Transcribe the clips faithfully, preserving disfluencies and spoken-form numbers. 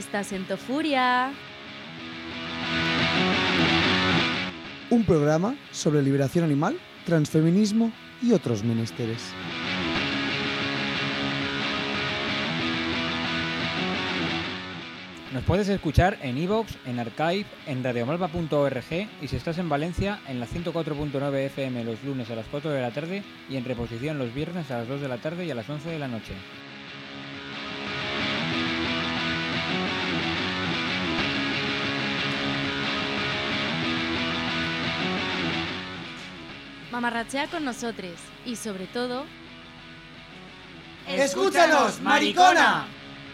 Estás en Tofuria. Un programa sobre liberación animal, transfeminismo y otros menesteres. Nos puedes escuchar en iVoox, en Archive, en radiomalva punto org y si estás en Valencia, en la ciento cuatro punto nueve F M los lunes a las cuatro de la tarde y en reposición los viernes a las dos de la tarde y a las once de la noche. Mamarrachea con nosotros y sobre todo... ¡Escúchanos, maricona!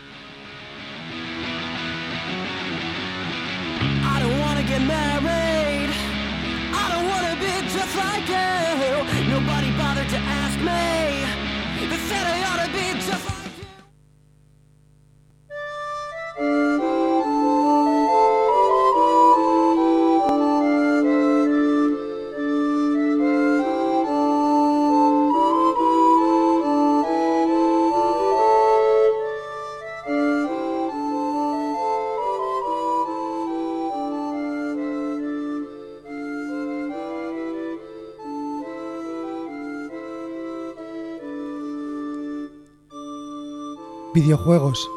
I don't wanna get married. I don't wanna be just like you. Nobody bothered to ask me. They said I ought to be just like Videojuegos.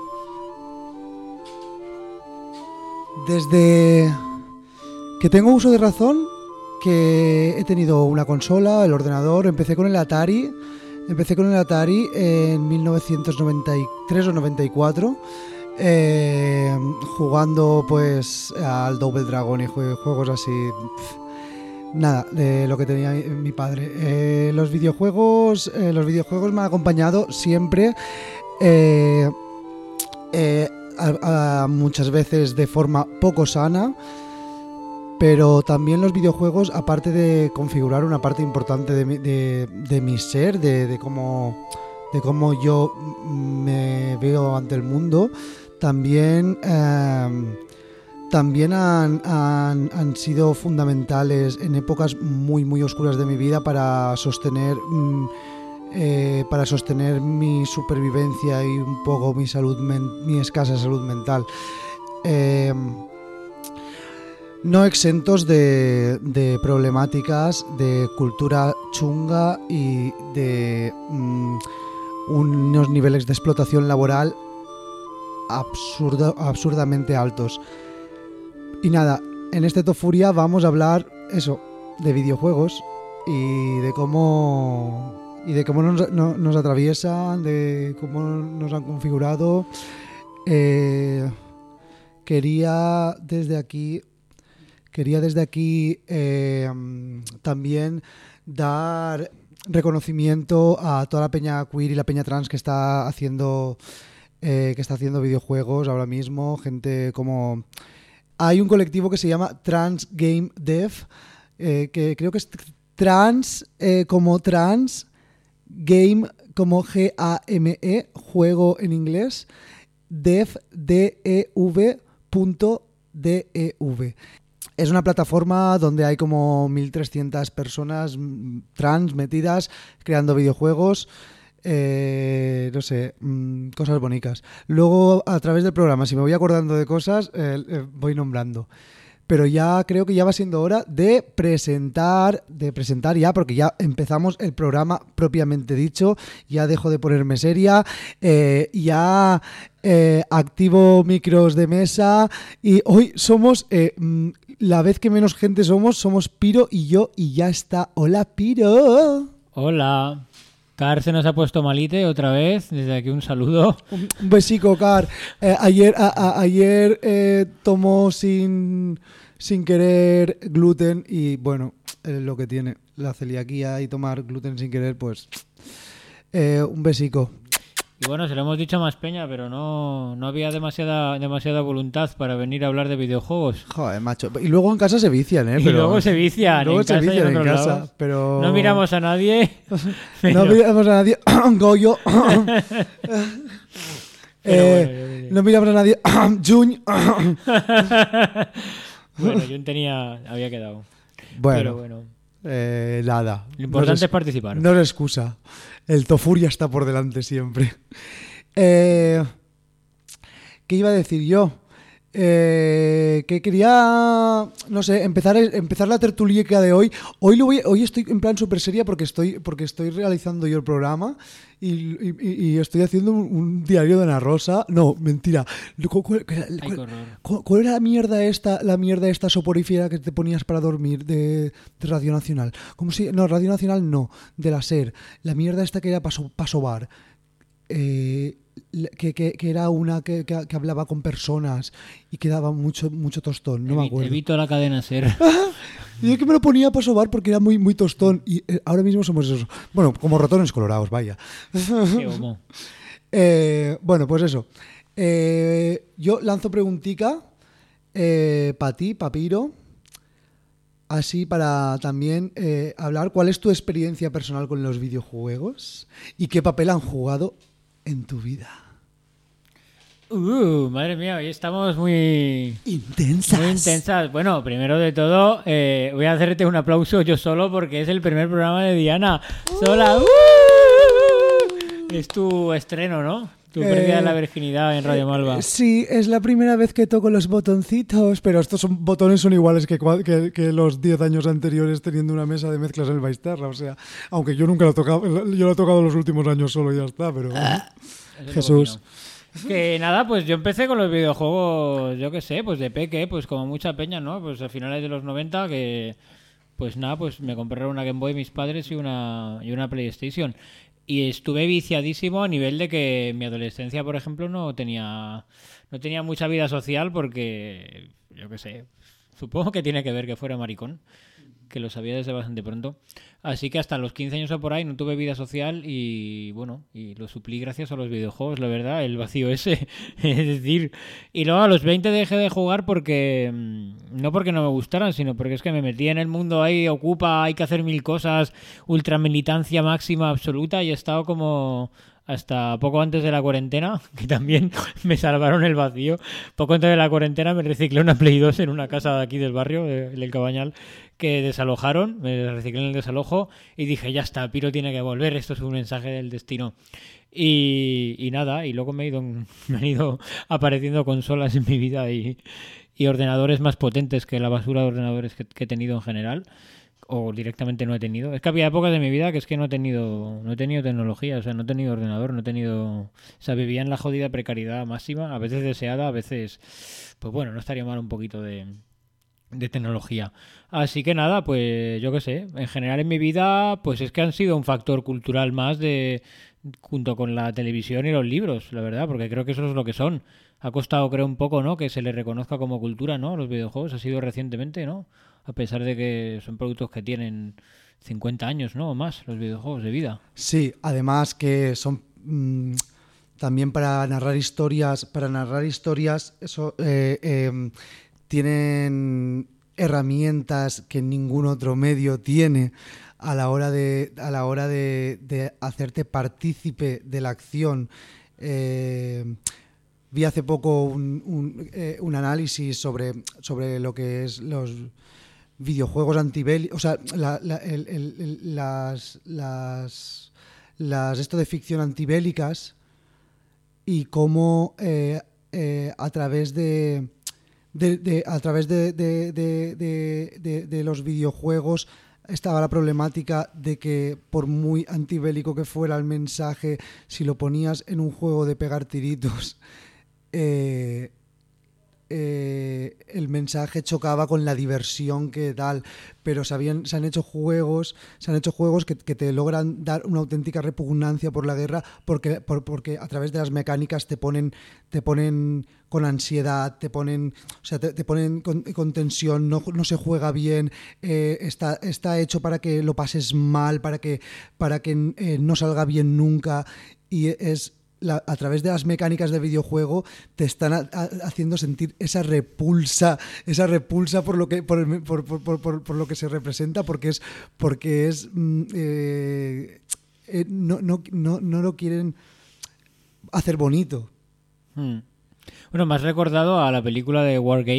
Desde que tengo uso de razón, que he tenido una consola, el ordenador, empecé con el Atari, empecé con el Atari en mil novecientos noventa y tres o noventa y cuatro, eh, jugando pues al Double Dragon y juegos así. Nada, de lo que tenía mi, mi padre. Eh, los videojuegos, eh, los videojuegos me han acompañado siempre. Eh, eh, a, a muchas veces de forma poco sana, pero también los videojuegos, aparte de configurar una parte importante de mi, de, de mi ser, de, de cómo de cómo yo me veo ante el mundo, también eh, también han, han, han sido fundamentales en épocas muy muy oscuras de mi vida para sostener mm, Eh, para sostener mi supervivencia y un poco mi salud men- mi escasa salud mental, eh, no exentos de, de problemáticas de cultura chunga y de mm, unos niveles de explotación laboral absurda, absurdamente altos. Y nada, en este Tofuria vamos a hablar eso, de videojuegos y de cómo y de cómo nos, no, nos atraviesan, de cómo nos han configurado. Eh, quería desde aquí, quería desde aquí eh, también dar reconocimiento a toda la peña queer y la peña trans que está haciendo, eh, que está haciendo videojuegos ahora mismo. Gente como... Hay un colectivo que se llama Trans Game Dev, eh, que creo que es trans eh, como trans... Game como G A M E, juego en inglés, dev, D E V punto D E V. Es una plataforma donde hay como mil trescientas personas trans metidas creando videojuegos, eh, no sé, mmm, cosas bonitas. Luego, a través del programa, si me voy acordando de cosas, eh, eh, voy nombrando. Pero ya creo que ya va siendo hora de presentar, de presentar ya, porque ya empezamos el programa propiamente dicho, ya dejo de ponerme seria, eh, ya eh, activo micros de mesa y hoy somos, eh, la vez que menos gente somos, somos Piro y yo y ya está. Hola, Piro. Hola. Car se nos ha puesto malite otra vez, desde aquí un saludo. Un, un besico, Car. Eh, ayer a, a, ayer eh, tomó sin, sin querer gluten y bueno, es lo que tiene la celiaquía y tomar gluten sin querer, pues eh, un besico. Y bueno, se lo hemos dicho a más peña, pero no, no había demasiada demasiada voluntad para venir a hablar de videojuegos. Joder, macho. Y luego en casa se vician, ¿eh? Y pero... luego se vician. Luego en se casa vician y en, en casa, lados. pero... No miramos a nadie. Pero... No miramos a nadie. Goyo. eh, bueno, no miramos a nadie. Jun. Bueno, Jun tenía... había quedado. Bueno. Pero bueno. Eh, nada. Lo importante no es, es participar. No es excusa. El Tofuria está por delante siempre. Eh, ¿Qué iba a decir yo? Eh, que quería, no sé, empezar empezar la tertulica de hoy. Hoy lo voy, hoy estoy en plan súper seria porque estoy porque estoy realizando yo el programa y, y, y estoy haciendo un, un diario de Ana Rosa. No, mentira. ¿Cuál, cuál, cuál, cuál, cuál era la mierda esta, la mierda esta soporífera que te ponías para dormir de, de Radio Nacional? ¿Cómo si? No, Radio Nacional no, de la SER. La mierda esta que era para so, sobar. Eh, que, que, que era una que, que, que hablaba con personas y que daba mucho, mucho tostón, no Evito, me acuerdo. Evito la cadena SER. Y es que me lo ponía para sobar porque era muy, muy tostón. Y eh, ahora mismo somos eso. Bueno, como ratones colorados, vaya. Qué homo. eh, bueno, pues eso. Eh, yo lanzo preguntica eh, para ti, Papiro. Así para también eh, hablar cuál es tu experiencia personal con los videojuegos y qué papel han jugado en tu vida. Uh, madre mía, hoy estamos muy intensas. Muy intensas. Bueno, primero de todo, eh, voy a hacerte un aplauso yo solo porque es el primer programa de Diana. Sola. Uh, es tu estreno, ¿no? Tu pérdida de la virginidad en Radio Malva. Eh, sí, es la primera vez que toco los botoncitos, pero estos son, botones son iguales que, que, que los diez años anteriores teniendo una mesa de mezclas en el Baisterra. O sea, aunque yo nunca lo he tocado, yo lo he tocado los últimos años solo y ya está, pero... Ah, Jesús. Que nada, pues yo empecé con los videojuegos, yo qué sé, pues de peque, pues como mucha peña, ¿no? Pues a finales de los noventa que... Pues nada, pues me compraron una Game Boy mis padres y una, y una PlayStation. Y estuve viciadísimo a nivel de que en mi adolescencia, por ejemplo, no tenía no tenía mucha vida social porque, yo qué sé, supongo que tiene que ver que fuera maricón, que lo sabía desde bastante pronto. Así que hasta los quince años o por ahí no tuve vida social y, bueno, y lo suplí gracias a los videojuegos, la verdad, el vacío ese. Es decir, y luego a los veinte dejé de jugar porque, no porque no me gustaran, sino porque es que me metí en el mundo ahí, ocupa, hay que hacer mil cosas, ultramilitancia máxima absoluta y he estado como... hasta poco antes de la cuarentena, que también me salvaron el vacío. Poco antes de la cuarentena me reciclé una Play dos en una casa de aquí del barrio, del Cabañal, que desalojaron, me reciclé en el desalojo y dije, ya está, Piro tiene que volver, esto es un mensaje del destino. Y, y nada, y luego me, he ido, me han ido apareciendo consolas en mi vida y, y ordenadores más potentes que la basura de ordenadores que, que he tenido en general. O directamente no he tenido. Es que había épocas de mi vida que es que no he tenido no he tenido tecnología, o sea, no he tenido ordenador, no he tenido... O sea, vivía en la jodida precariedad máxima, a veces deseada, a veces... Pues bueno, no estaría mal un poquito de, de tecnología. Así que nada, pues yo qué sé. En general en mi vida, pues es que han sido un factor cultural más de... junto con la televisión y los libros, la verdad, porque creo que eso es lo que son. Ha costado, creo, un poco, ¿no? Que se le reconozca como cultura, ¿no? Los videojuegos, ha sido recientemente, ¿no? A pesar de que son productos que tienen cincuenta años, ¿no? O más, los videojuegos de vida. Sí, además que son mmm, también para narrar historias, para narrar historias, eso eh, eh, tienen herramientas que ningún otro medio tiene a la hora de a la hora de, de hacerte partícipe de la acción. Eh, vi hace poco un, un, eh, un análisis sobre, sobre lo que es los videojuegos antibélicos, o sea, la, la, el, el, el, las, las, las esto de ficción antibélicas y cómo eh, eh, a través de, de, de a través de, de, de, de, de, de los videojuegos estaba la problemática de que por muy antibélico que fuera el mensaje, si lo ponías en un juego de pegar tiritos, eh, Eh, el mensaje chocaba con la diversión que tal, pero se, habían, se han hecho juegos se han hecho juegos que, que te logran dar una auténtica repugnancia por la guerra porque, por, porque a través de las mecánicas te ponen te ponen con ansiedad, te ponen o sea te, te ponen con, con tensión, no, no se juega bien, eh, está, está hecho para que lo pases mal, para que, para que eh, no salga bien nunca, y es La, a través de las mecánicas de videojuego te están a, a, haciendo sentir esa repulsa, esa repulsa por lo que por, el, por, por, por, por lo que se representa, porque es porque es eh, eh, no, no, no, no lo quieren hacer bonito. Hmm. Bueno, me has recordado a la película de War Games,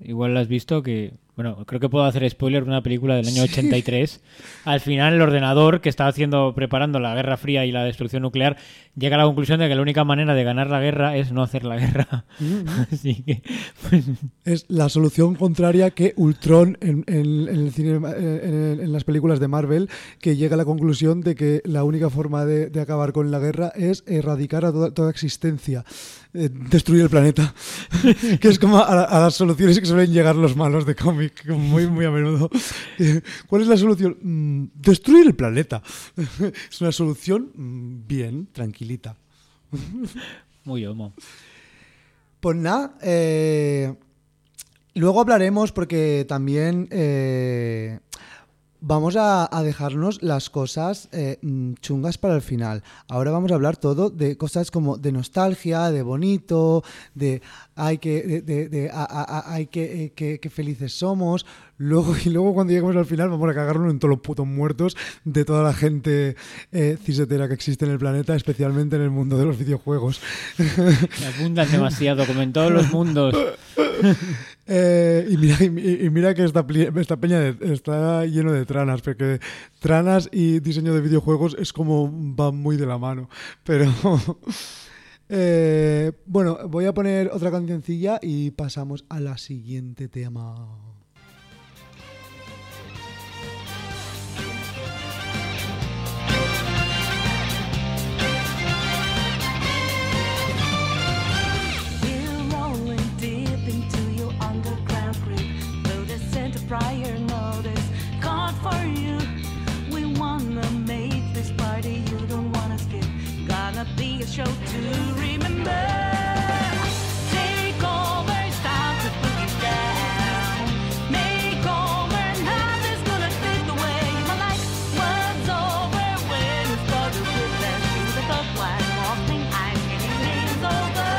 igual la has visto, que... Bueno, creo que puedo hacer spoiler de una película del año Sí. ochenta y tres. Al final, el ordenador que estaba haciendo, preparando la Guerra Fría y la destrucción nuclear, llega a la conclusión de que la única manera de ganar la guerra es no hacer la guerra. Mm-hmm. Así que... Pues, Es la solución contraria que Ultron en, en, en, el cine, en, en las películas de Marvel, que llega a la conclusión de que la única forma de, de acabar con la guerra es erradicar a toda, toda existencia, eh, destruir el planeta, que es como a, a las soluciones que suelen llegar los malos de cómic muy, muy a menudo. ¿Cuál es la solución? Mm, destruir el planeta. Es una solución mm, bien, tranquilita. muy homo. Pues nada, eh, luego hablaremos porque también eh, vamos a, a dejarnos las cosas eh, chungas para el final. Ahora vamos a hablar todo de cosas como de nostalgia, de bonito, de ay que, de, de, de, a, a, a, ay, que, eh, que, que felices somos. Luego, y luego cuando lleguemos al final vamos a cagarnos en todos los putos muertos de toda la gente eh, cisetera que existe en el planeta, especialmente en el mundo de los videojuegos. Me abundan demasiado, como en todos los mundos. Eh, y, mira, y, y mira que esta, esta peña de, está lleno de tranas, porque tranas y diseño de videojuegos es como van muy de la mano. Pero eh, bueno, voy a poner otra cancioncilla y pasamos a la siguiente tema. Prior notice called for you. We wanna make this party you don't wanna skip. Gonna be a show to remember. Take over, stop the boogie down. Make over, nothing's gonna take away my life. Was over when it started with that shoe that felt like walking. I'm getting things over.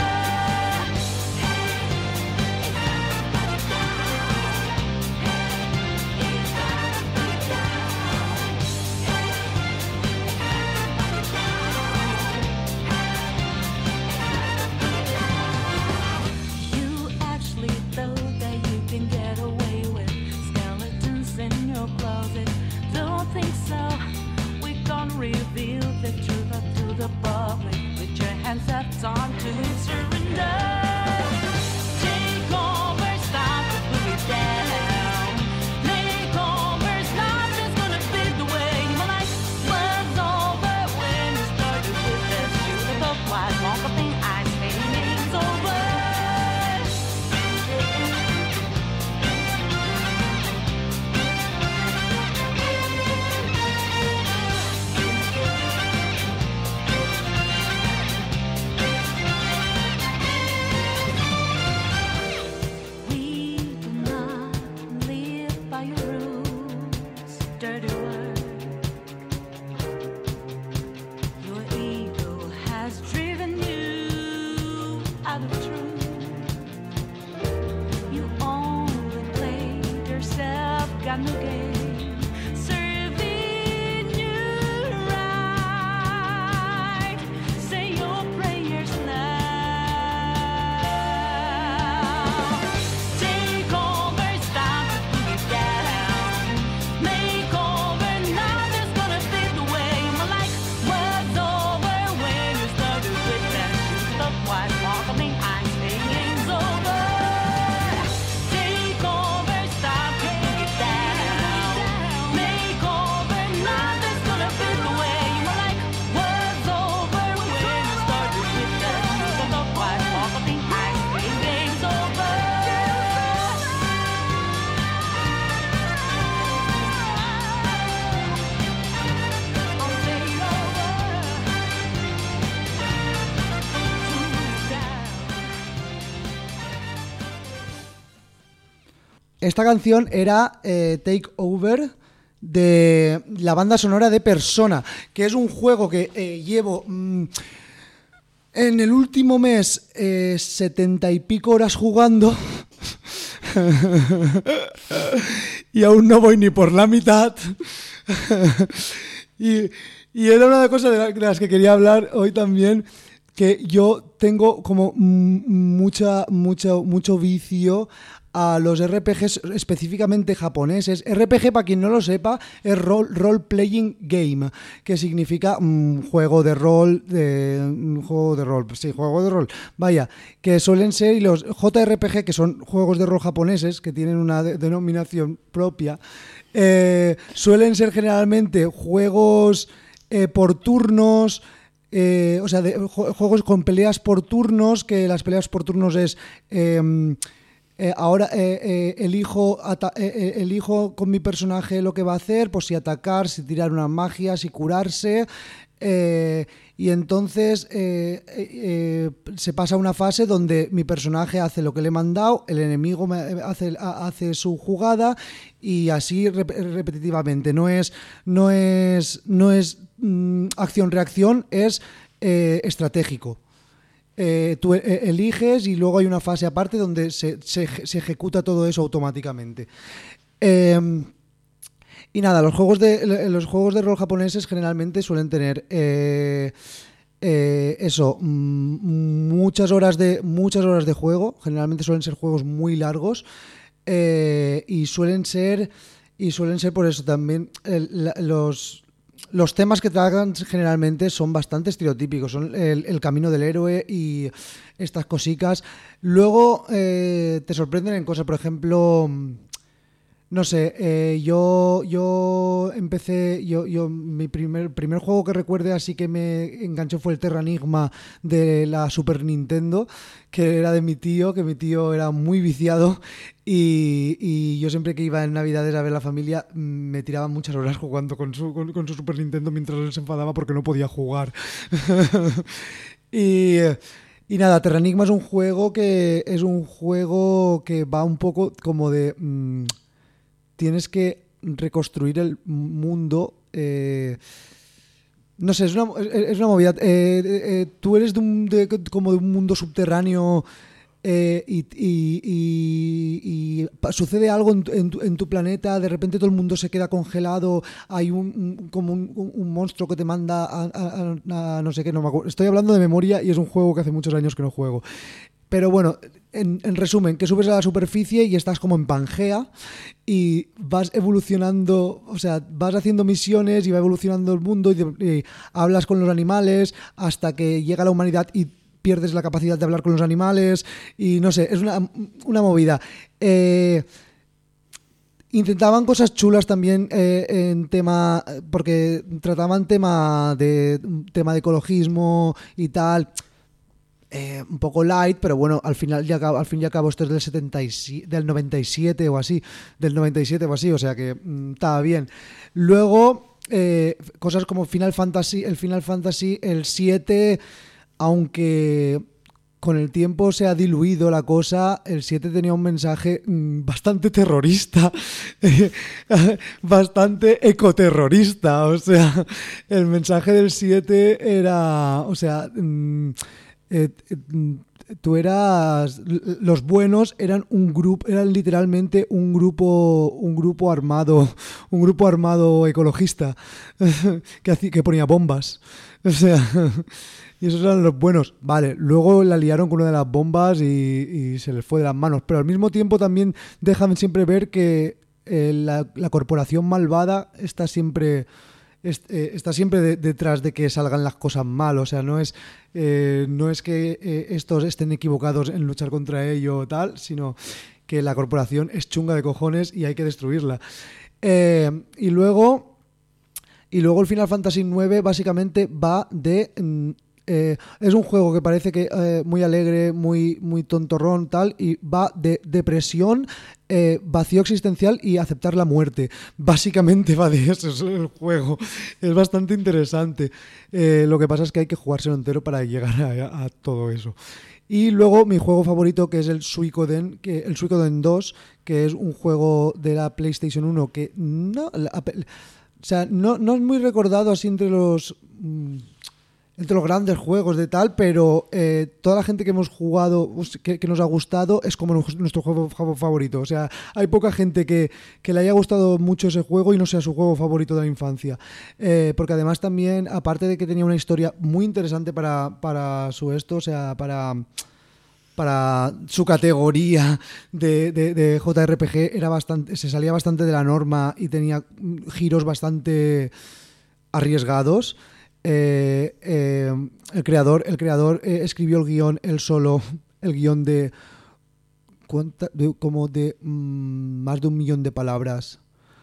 Reveal the truth up to the public. Put your hands up, time to surrender. Take over, stop the boogie down. Make over, nothing's gonna fade away. My life was over when it started with that shoe that felt like walking. I say it's over. Esta canción era eh, Take Over de la banda sonora de Persona, que es un juego que eh, llevo mmm, en el último mes eh, setenta y pico horas jugando y aún no voy ni por la mitad. y, y era una de las cosas de las que quería hablar hoy también, que yo tengo como mucha, mucho, mucho vicio a los R P Gs específicamente japoneses. R P G, para quien no lo sepa, es Role, role Playing Game, que significa un juego de rol, de, un juego de rol, sí, juego de rol, vaya, que suelen ser, y los J R P G, que son juegos de rol japoneses, que tienen una de, denominación propia, eh, suelen ser generalmente juegos eh, por turnos. Eh, o sea, de, juegos con peleas por turnos, que las peleas por turnos es eh, eh, ahora eh, eh, elijo, ata- eh, elijo con mi personaje lo que va a hacer, pues si atacar, si tirar una magia, si curarse, eh, y entonces eh, eh, se pasa a una fase donde mi personaje hace lo que le he mandado, el enemigo me hace, hace su jugada, y así rep- repetitivamente. No es, no es, no es mm, acción-reacción, es eh, estratégico. Eh, tú eh, eliges y luego hay una fase aparte donde se, se, se ejecuta todo eso automáticamente. Eh, y nada, los juegos de los juegos de rol japoneses generalmente suelen tener eh, eh, eso, m- muchas horas de muchas horas de juego. Generalmente suelen ser juegos muy largos. Eh, y suelen ser y suelen ser por eso también el, la, los los temas que tratan generalmente son bastante estereotípicos, son el, el camino del héroe y estas cositas. Luego eh, te sorprenden en cosas, por ejemplo, no sé, eh, yo yo empecé, yo, yo mi primer primer juego que recuerde así que me enganchó fue el Terranigma de la Super Nintendo, que era de mi tío, que mi tío era muy viciado, y, y yo siempre que iba en Navidades a ver a la familia me tiraba muchas horas jugando con su, con, con su Super Nintendo mientras él se enfadaba porque no podía jugar. y... Y nada, Terranigma es un juego que es un juego que va un poco como de... Mmm, tienes que reconstruir el mundo. Eh, no sé, es una, es una movida. Eh, eh, tú eres de un, de, como de un mundo subterráneo eh, y, y, y, y sucede algo en, en, tu, en tu planeta, de repente todo el mundo se queda congelado, hay un, un como un, un monstruo que te manda a, a, a, a no sé qué, no me acuerdo. Estoy hablando de memoria y es un juego que hace muchos años que no juego. Pero bueno, en, en resumen, que subes a la superficie y estás como en Pangea y vas evolucionando, o sea, vas haciendo misiones y va evolucionando el mundo y, de, y hablas con los animales hasta que llega la humanidad y pierdes la capacidad de hablar con los animales y no sé, es una, una movida. Eh, intentaban cosas chulas también eh, en tema, porque trataban tema de, tema de ecologismo y tal. Eh, un poco light, pero bueno, al final ya al fin y al cabo esto es del setenta y siete, del noventa y siete o así, del noventa y siete o así, o sea que mmm, estaba bien. Luego eh, cosas como Final Fantasy, el Final Fantasy el siete, aunque con el tiempo se ha diluido la cosa, el siete tenía un mensaje mmm, bastante terrorista, bastante ecoterrorista, o sea, el mensaje del siete era, o sea, mmm, Eh, eh, tú eras, los buenos eran un grupo, eran literalmente un grupo, un grupo armado, un grupo armado ecologista que hacía, que ponía bombas, o sea, y esos eran los buenos. Vale, luego la liaron con una de las bombas y, y se les fue de las manos, pero al mismo tiempo también dejan siempre ver que eh, la, la corporación malvada está siempre está siempre de, detrás de que salgan las cosas mal, o sea, no es eh, no es que eh, estos estén equivocados en luchar contra ello o tal, sino que la corporación es chunga de cojones y hay que destruirla. Eh, y luego y luego el Final Fantasy nueve básicamente va de eh, es un juego que parece que eh, muy alegre, muy muy tontorrón tal, y va de depresión, eh, vacío existencial y aceptar la muerte. Básicamente va de eso, es el juego. Es bastante interesante. Eh, lo que pasa es que hay que jugárselo entero para llegar a, a todo eso. Y luego mi juego favorito, que es el Suikoden, que el Suikoden dos, que es un juego de la PlayStation uno que no, la, o sea, no, no es muy recordado así entre los mmm, entre los grandes juegos de tal, pero eh, toda la gente que hemos jugado, que, que nos ha gustado, es como nuestro juego favorito. O sea, hay poca gente que, que le haya gustado mucho ese juego y no sea su juego favorito de la infancia. Eh, porque además también, aparte de que tenía una historia muy interesante para, para su esto, o sea, para... para su categoría de, de, de J R P G era bastante, se salía bastante de la norma y tenía giros bastante arriesgados. Eh, eh, el creador, el creador eh, escribió el guión él solo, el guión de, ¿cuánta? de como de mmm, más de un millón de palabras.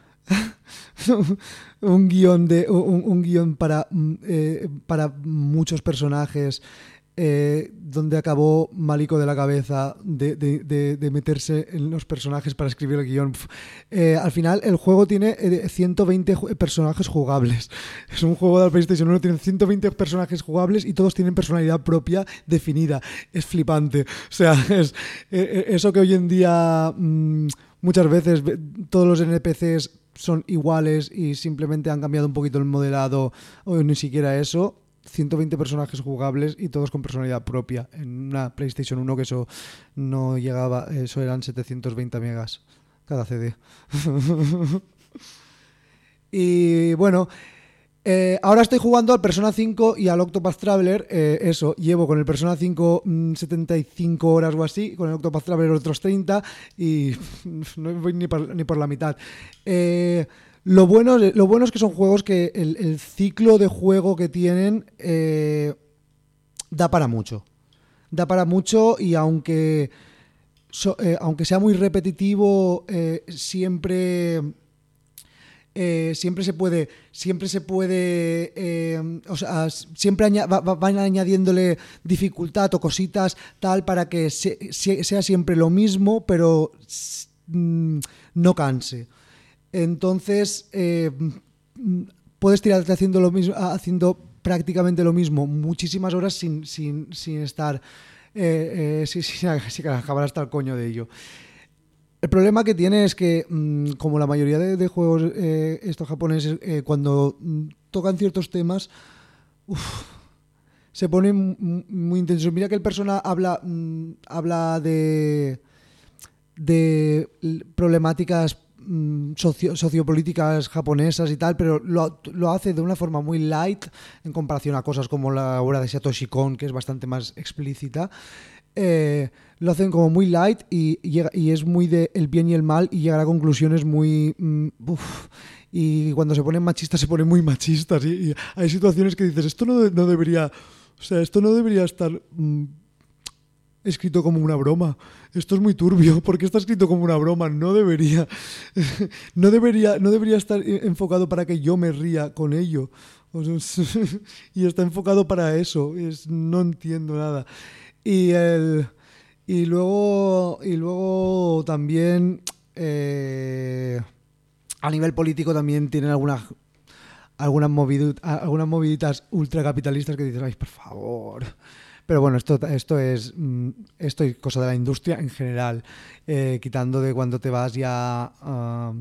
un guión de un, un guión para eh, para muchos personajes. Eh, donde acabó malico de la cabeza de, de, de, de meterse en los personajes para escribir el guión. Eh, al final el juego tiene eh, ciento veinte ju- personajes jugables. Es un juego de la PlayStation uno, tiene ciento veinte personajes jugables y todos tienen personalidad propia definida. Es flipante. O sea, es eh, eso que hoy en día mmm, muchas veces todos los N P Cs son iguales y simplemente han cambiado un poquito el modelado o ni siquiera eso. ciento veinte personajes jugables y todos con personalidad propia en una PlayStation uno, que eso no llegaba, eso eran setecientos veinte megas cada C D. Y bueno, eh, ahora estoy jugando al Persona cinco y al Octopath Traveler. Eh, eso, llevo con el Persona cinco mmm, setenta y cinco horas o así, con el Octopath Traveler otros treinta y no voy ni por, ni por la mitad. Eh... Lo bueno, lo bueno es que son juegos que el, el ciclo de juego que tienen eh, da para mucho. Da para mucho y aunque, so, eh, aunque sea muy repetitivo, eh, siempre... Eh, siempre se puede siempre se puede eh, o sea, siempre aña- va, va, van añadiéndole dificultad o cositas tal para que se, se, sea siempre lo mismo, pero mm, no canse. Entonces eh, puedes tirarte haciendo lo mismo, haciendo prácticamente lo mismo muchísimas horas sin, sin, sin estar eh, eh, sin, sin, sin acabar hasta el coño de ello. El problema que tiene es que mmm, como la mayoría de, de juegos eh, estos japoneses eh, cuando mmm, tocan ciertos temas uf, se ponen m- muy intensos. Mira que el Persona habla mmm, habla de de problemáticas Socio, sociopolíticas japonesas y tal, pero lo, lo hace de una forma muy light en comparación a cosas como la obra de Satoshi Kon, que es bastante más explícita. Eh, lo hacen como muy light y, y, y es muy de el bien y el mal y llegar a conclusiones muy... Mm, uf, y cuando se ponen machistas se ponen muy machistas y, y hay situaciones que dices, esto no, no debería... O sea, esto no debería estar... Mm, escrito como una broma. Esto es muy turbio. ¿Por qué está escrito como una broma? No debería. No debería, no debería estar enfocado para que yo me ría con ello. O sea, y está enfocado para eso. Es, no entiendo nada. Y el y luego y luego también eh, a nivel político también tienen algunas algunas moviditas, algunas moviditas ultracapitalistas que dicen, ay, por favor. Pero bueno, esto, esto es esto es cosa de la industria en general, eh, quitando de cuando te vas ya uh,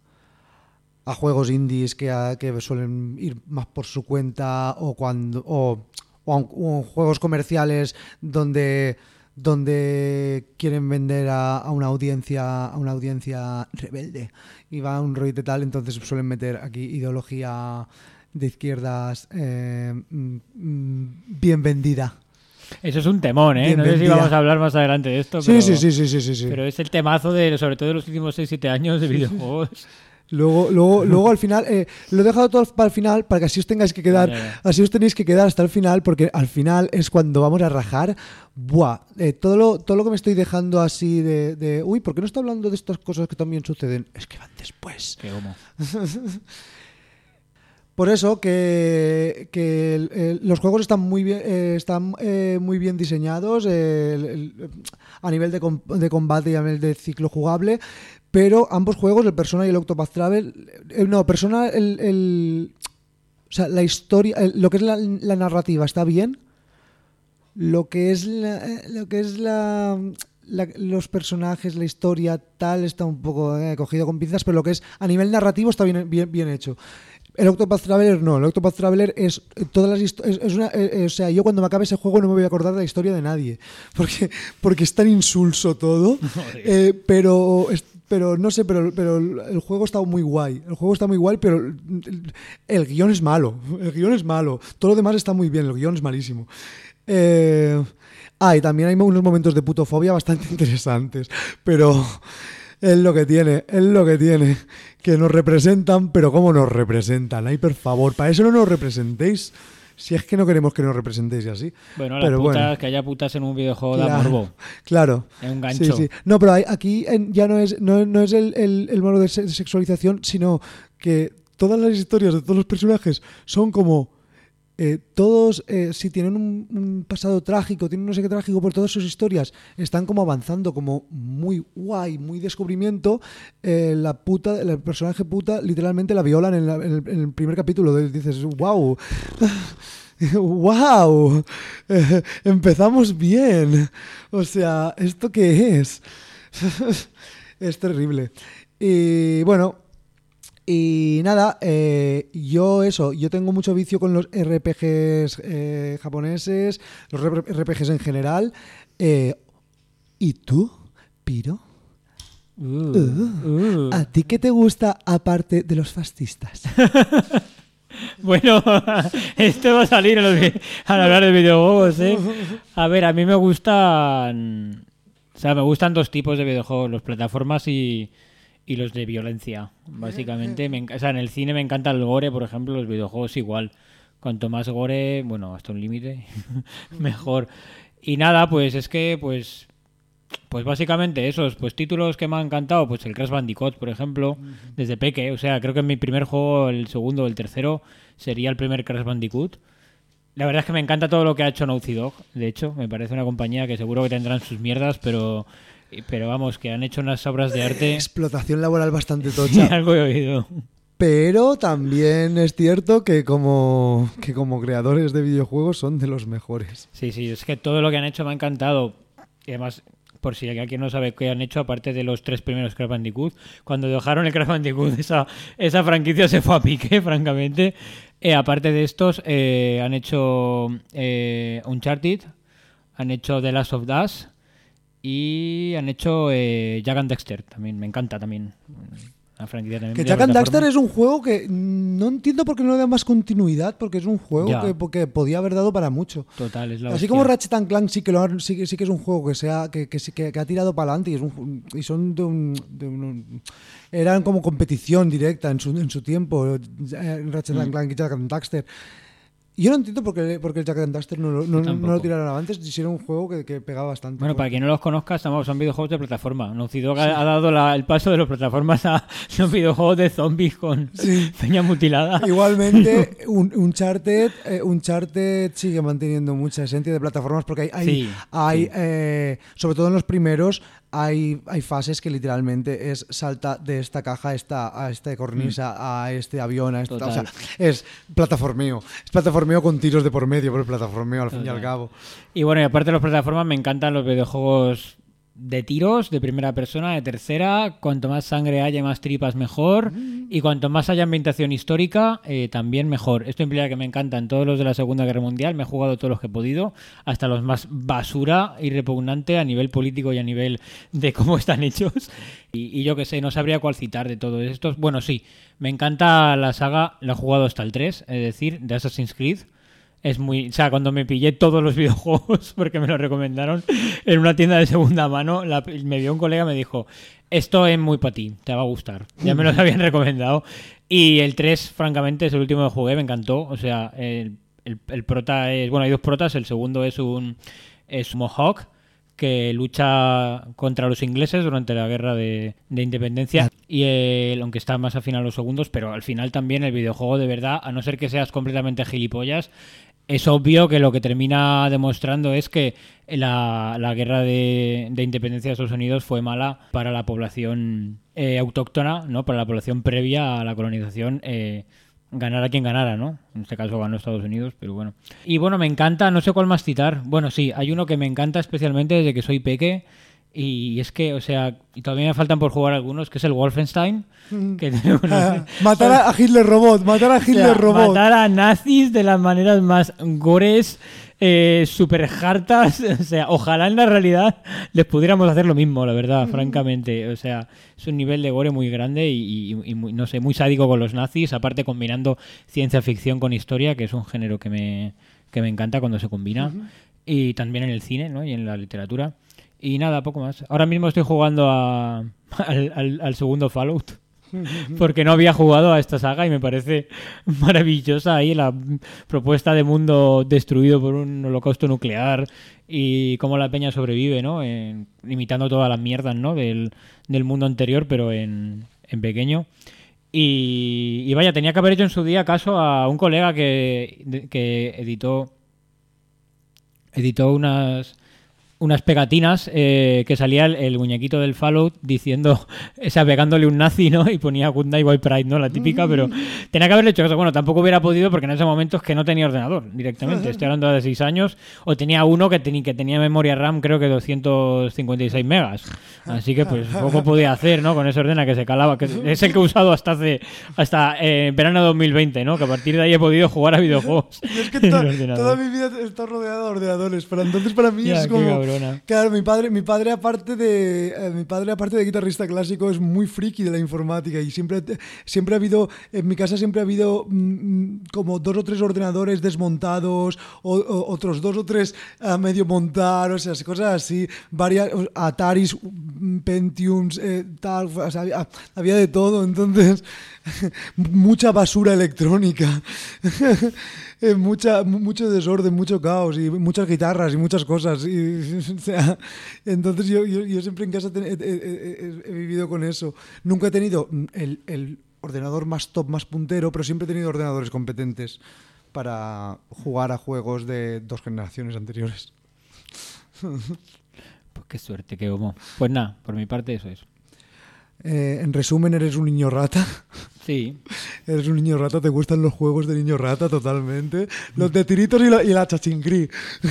a juegos indies que, a, que suelen ir más por su cuenta o cuando o, o, o juegos comerciales donde donde quieren vender a, a una audiencia a una audiencia rebelde y va a un rollo de tal, entonces suelen meter aquí ideología de izquierdas eh, bien vendida. Eso es un temón, ¿eh? Bienvenida. No sé si vamos a hablar más adelante de esto, Sí, pero, sí, sí, sí, sí, sí, sí. pero es el temazo de, sobre todo de los últimos seis siete años de videojuegos. Luego, luego, luego al final, eh, lo he dejado todo para el final para que así os tengáis que quedar, Ya, ya. así os tenéis que quedar hasta el final, porque al final es cuando vamos a rajar. Buah, eh, todo lo, todo lo que me estoy dejando así de, de, uy, ¿por qué no está hablando de estas cosas que también suceden? Es que van después. Qué homo. Por eso que, que el, el, los juegos están muy bien, eh, están eh, muy bien diseñados eh, el, el, a nivel de, com- de combate y a nivel de ciclo jugable, pero ambos juegos, el Persona y el Octopath Travel, eh, no, Persona, el, el, o sea, la historia, el, lo que es la, la narrativa está bien, lo que es la, lo que es la, la, los personajes, la historia, tal, está un poco eh, cogido con pinzas, pero lo que es a nivel narrativo está bien, bien, bien hecho. El Octopath Traveler no, el Octopath Traveler es todas las histo- es, es una, eh, o sea, yo cuando me acabe ese juego no me voy a acordar de la historia de nadie, porque porque es tan insulso todo, eh, pero es, pero no sé, pero pero el juego está muy guay, el juego está muy guay, pero el, el guión es malo, el guión es malo, todo lo demás está muy bien, el guión es malísimo. Eh, ah, y también hay unos momentos de putofobia bastante interesantes, pero es lo que tiene, es lo que tiene, que nos representan, pero ¿cómo nos representan? Ay, por favor, para eso no nos representéis, si es que no queremos que nos representéis así. Bueno, pero las putas, bueno. que haya putas en un videojuego Claro, da morbo. Claro. Es un gancho. Sí, sí. No, pero hay, aquí en, ya no es, no, no es el, el, el modo de se- sexualización, sino que todas las historias de todos los personajes son como... Eh, todos, eh, si tienen un, un pasado trágico, tienen no sé qué trágico, por todas sus historias están como avanzando, como muy guay, muy descubrimiento. Eh, la puta, el personaje puta, literalmente la violan en, la- en el, en el primer capítulo. Dices, wow, wow, eh, empezamos bien. O sea, ¿esto qué es? Es terrible. Y bueno. Y nada, eh, yo eso, yo tengo mucho vicio con los R P Gs eh, japoneses, los R P Gs en general. Eh, ¿Y tú, Piro? Uh, Uh, uh. ¿A ti qué te gusta aparte de los fascistas? Bueno, esto va a salir a los vi- al hablar de videojuegos, ¿eh? A ver, a mí me gustan... O sea, me gustan dos tipos de videojuegos, los plataformas y, y los de violencia, básicamente. Me enc- o sea, en el cine me encanta el gore, por ejemplo, los videojuegos igual. Cuanto más gore, bueno, hasta un límite, mejor. Y nada, pues es que, pues... Pues básicamente esos, pues títulos que me han encantado, pues el Crash Bandicoot, por ejemplo, desde peque, o sea, creo que en mi primer juego, el segundo o el tercero, sería el primer Crash Bandicoot. La verdad es que me encanta todo lo que ha hecho Naughty Dog, de hecho, me parece una compañía que seguro que tendrán sus mierdas, pero pero vamos, que han hecho unas obras de arte. Explotación laboral bastante Sí, tocha. algo he oído. Pero también es cierto que como, que como creadores de videojuegos son de los mejores. Sí, sí, es que todo lo que han hecho me ha encantado. Y además, por si alguien no sabe qué han hecho, aparte de los tres primeros Crash Bandicoot, cuando dejaron el Crash Bandicoot, esa, esa franquicia se fue a pique, francamente. Eh, aparte de estos, eh, han hecho eh, Uncharted, han hecho The Last of Us y han hecho eh, Jak and Daxter, también, me encanta también. La franquicia también. Que de Jak and plataforma. Daxter es un juego que no entiendo por qué no le dan más continuidad, porque es un juego Ya. que, que podía haber dado para mucho. Total, es la Así hostia. como Ratchet and Clank sí que lo han- sí, que- sí que es un juego que sea que, que, sí que, que ha tirado para adelante y es un ju- y son de un, de un- eran como competición directa en su en su tiempo, eh, Ratchet and Mm. Clank y Jak and Daxter. Yo no entiendo por qué, por qué el Jak and Daxter no, lo- no, no tampoco. lo tiraron antes, si era un juego que, que pegaba bastante. Bueno, para fuerte. quien no los conozca, estamos, son videojuegos de plataforma. Naughty Dog ha, ha dado la- el paso de los plataformas a los videojuegos de zombies con peña mutilada. Igualmente, un, Uncharted, eh, Uncharted sigue manteniendo mucha esencia de plataformas porque hay, hay, Sí, hay sí. eh, sobre todo en los primeros, hay, hay fases que literalmente es salta de esta caja a esta, a esta cornisa, a este avión, a esta, o sea, Total. es plataformeo. Es plataformeo con tiros de por medio, pero es plataformeo al fin y Total. al cabo. Y bueno, y aparte de las plataformas, me encantan los videojuegos de tiros, de primera persona, de tercera. Cuanto más sangre haya y más tripas, mejor. Y cuanto más haya ambientación histórica, eh, también mejor. Esto implica que me encantan todos los de la Segunda Guerra Mundial. Me he jugado todos los que he podido, hasta los más basura y repugnante a nivel político y a nivel de cómo están hechos. Y, y yo qué sé, no sabría cuál citar de todos estos. Bueno, sí, me encanta la saga, la he jugado hasta el tres, es decir, de Assassin's Creed. Es muy, o sea, cuando me pillé todos los videojuegos porque me lo recomendaron en una tienda de segunda mano, la- me vio un colega y me dijo, esto es muy para ti, te va a gustar. Ya me lo habían recomendado. Y el tres, francamente, es el último que jugué, me encantó. O sea, el, el, el prota es, bueno, hay dos protas, el segundo es un es un Mohawk que lucha contra los ingleses durante la guerra de, de independencia y el, aunque está más afín a los segundos, pero al final también el videojuego de verdad, a no ser que seas completamente gilipollas, es obvio que lo que termina demostrando es que la, la guerra de, de independencia de Estados Unidos fue mala para la población eh, autóctona, ¿no? Para la población previa a la colonización, eh, ganara quien ganara, ¿no? En este caso ganó Estados Unidos, pero bueno. Y bueno, me encanta, no sé cuál más citar. Bueno, sí, hay uno que me encanta especialmente desde que soy peque. Y es que, o sea, y todavía me faltan por jugar algunos, que es el Wolfenstein. Que tiene unos- Ah, matar a, a Hitler Robot, matar a o sea, Hitler Robot. matar a nazis de las maneras más gores, eh, super hartas. O sea, ojalá en la realidad les pudiéramos hacer lo mismo, la verdad, francamente. O sea, es un nivel de gore muy grande y, y- y muy, no sé, muy sádico con los nazis, aparte combinando ciencia ficción con historia, que es un género que me, que me encanta cuando se combina. y también en el cine, ¿no? Y en la literatura. Y nada, poco más. Ahora mismo estoy jugando a, al, al, al segundo Fallout. Porque no había jugado a esta saga y me parece maravillosa ahí la propuesta de mundo destruido por un holocausto nuclear y cómo la peña sobrevive, ¿no? En, imitando todas las mierdas, ¿no? Del, del mundo anterior, pero en, en pequeño. Y, y vaya, tenía que haber hecho en su día caso a un colega que, que editó editó unas unas pegatinas eh, que salía el, el muñequito del Fallout diciendo, o sea, pegándole un nazi, ¿no? Y ponía Good Night White Pride, ¿no? La típica, pero tenía que haberle hecho eso. Bueno, tampoco hubiera podido porque en ese momento es que no tenía ordenador directamente. Estoy hablando de seis años. O tenía uno que, ten, que tenía memoria RAM, creo que doscientos cincuenta y seis megas. Así que pues poco podía hacer, ¿no? Con ese ordena que se calaba, que es el que he usado hasta hace hasta eh, verano dos mil veinte, ¿no? Que a partir de ahí he podido jugar a videojuegos. Y es que to, toda mi vida he estado rodeado de ordenadores, pero entonces para mí ya, es como... Cabrona. Claro, mi padre, mi padre aparte de eh, mi padre aparte de guitarrista clásico es muy friki de la informática y siempre, siempre ha habido, en mi casa siempre ha habido mmm, como dos o tres ordenadores desmontados o, o otros dos o tres a medio montar, o sea, cosas así, varias Ataris, Pentiums, eh, tal, o sea, había, había de todo, entonces mucha basura electrónica. Eh, mucha, mucho desorden, mucho caos y muchas guitarras y muchas cosas y, o sea, entonces yo, yo, yo siempre en casa te, he, he, he, he vivido con eso. Nunca he tenido el, el ordenador más top, más puntero, pero siempre he tenido ordenadores competentes para jugar a juegos de dos generaciones anteriores. Pues qué suerte, qué homo. Pues nada, por mi parte eso es. Eh, en resumen, eres un niño rata. Sí. Eres un niño rata, te gustan los juegos de niño rata totalmente. Los de tiritos y la, y la chachingri.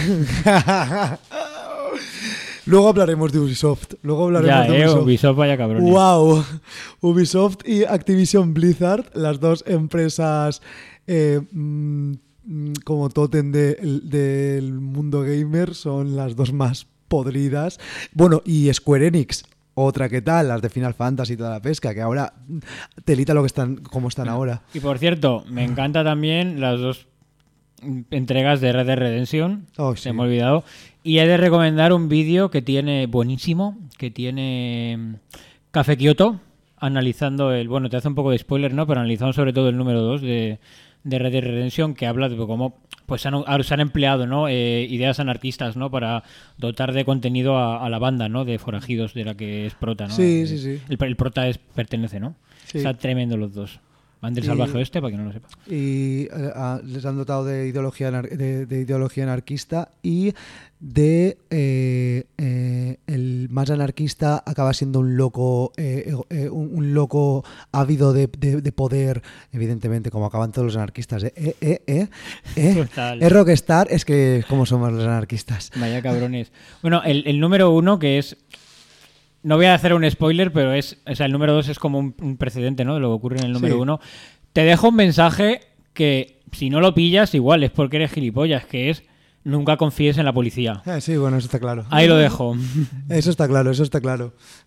Luego hablaremos de Ubisoft. Luego hablaremos ya, de eh, Ubisoft. Ubisoft, vaya cabrones. Wow. Ubisoft y Activision Blizzard, las dos empresas eh, mmm, como tótem de, del mundo gamer, son las dos más podridas. Bueno, y Square Enix. Otra que tal, las de Final Fantasy y toda la pesca, que ahora telita lo que están, como están ahora. Y por cierto, me encanta también las dos entregas de Red Dead Redemption, oh, se sí. me ha olvidado. Y he de recomendar un vídeo que tiene buenísimo, que tiene Café Kyoto, analizando el, bueno, te hace un poco de spoiler, ¿no? Pero analizando sobre todo el número dos de, de Red Dead Redemption, que habla de cómo pues se han, se han empleado, ¿no? eh, ideas anarquistas, ¿no? Para dotar de contenido a, a la banda, ¿no? De forajidos de la que es prota, ¿no? Sí, el, sí, sí. El, el prota es, pertenece, ¿no? Sí. Está tremendo los dos. Van del y, salvaje oeste, para que no lo sepa. Y uh, les han dotado de ideología anar- de, de ideología anarquista y de eh, eh, el más anarquista acaba siendo un loco eh, eh, un, un loco ávido de, de, de poder, evidentemente, como acaban todos los anarquistas. Eh, eh, eh, eh, eh. Es Rockstar, es que como somos los anarquistas. Vaya cabrones. Bueno, el, el número uno, que es... No voy a hacer un spoiler, pero es, o sea, el número dos es como un, un precedente, ¿no? De lo que ocurre en el número sí. uno. Te dejo un mensaje que, si no lo pillas, igual es porque eres gilipollas, que es nunca confíes en la policía. Eh, sí, bueno, eso está claro. Ahí lo dejo. Eso está claro, eso está claro.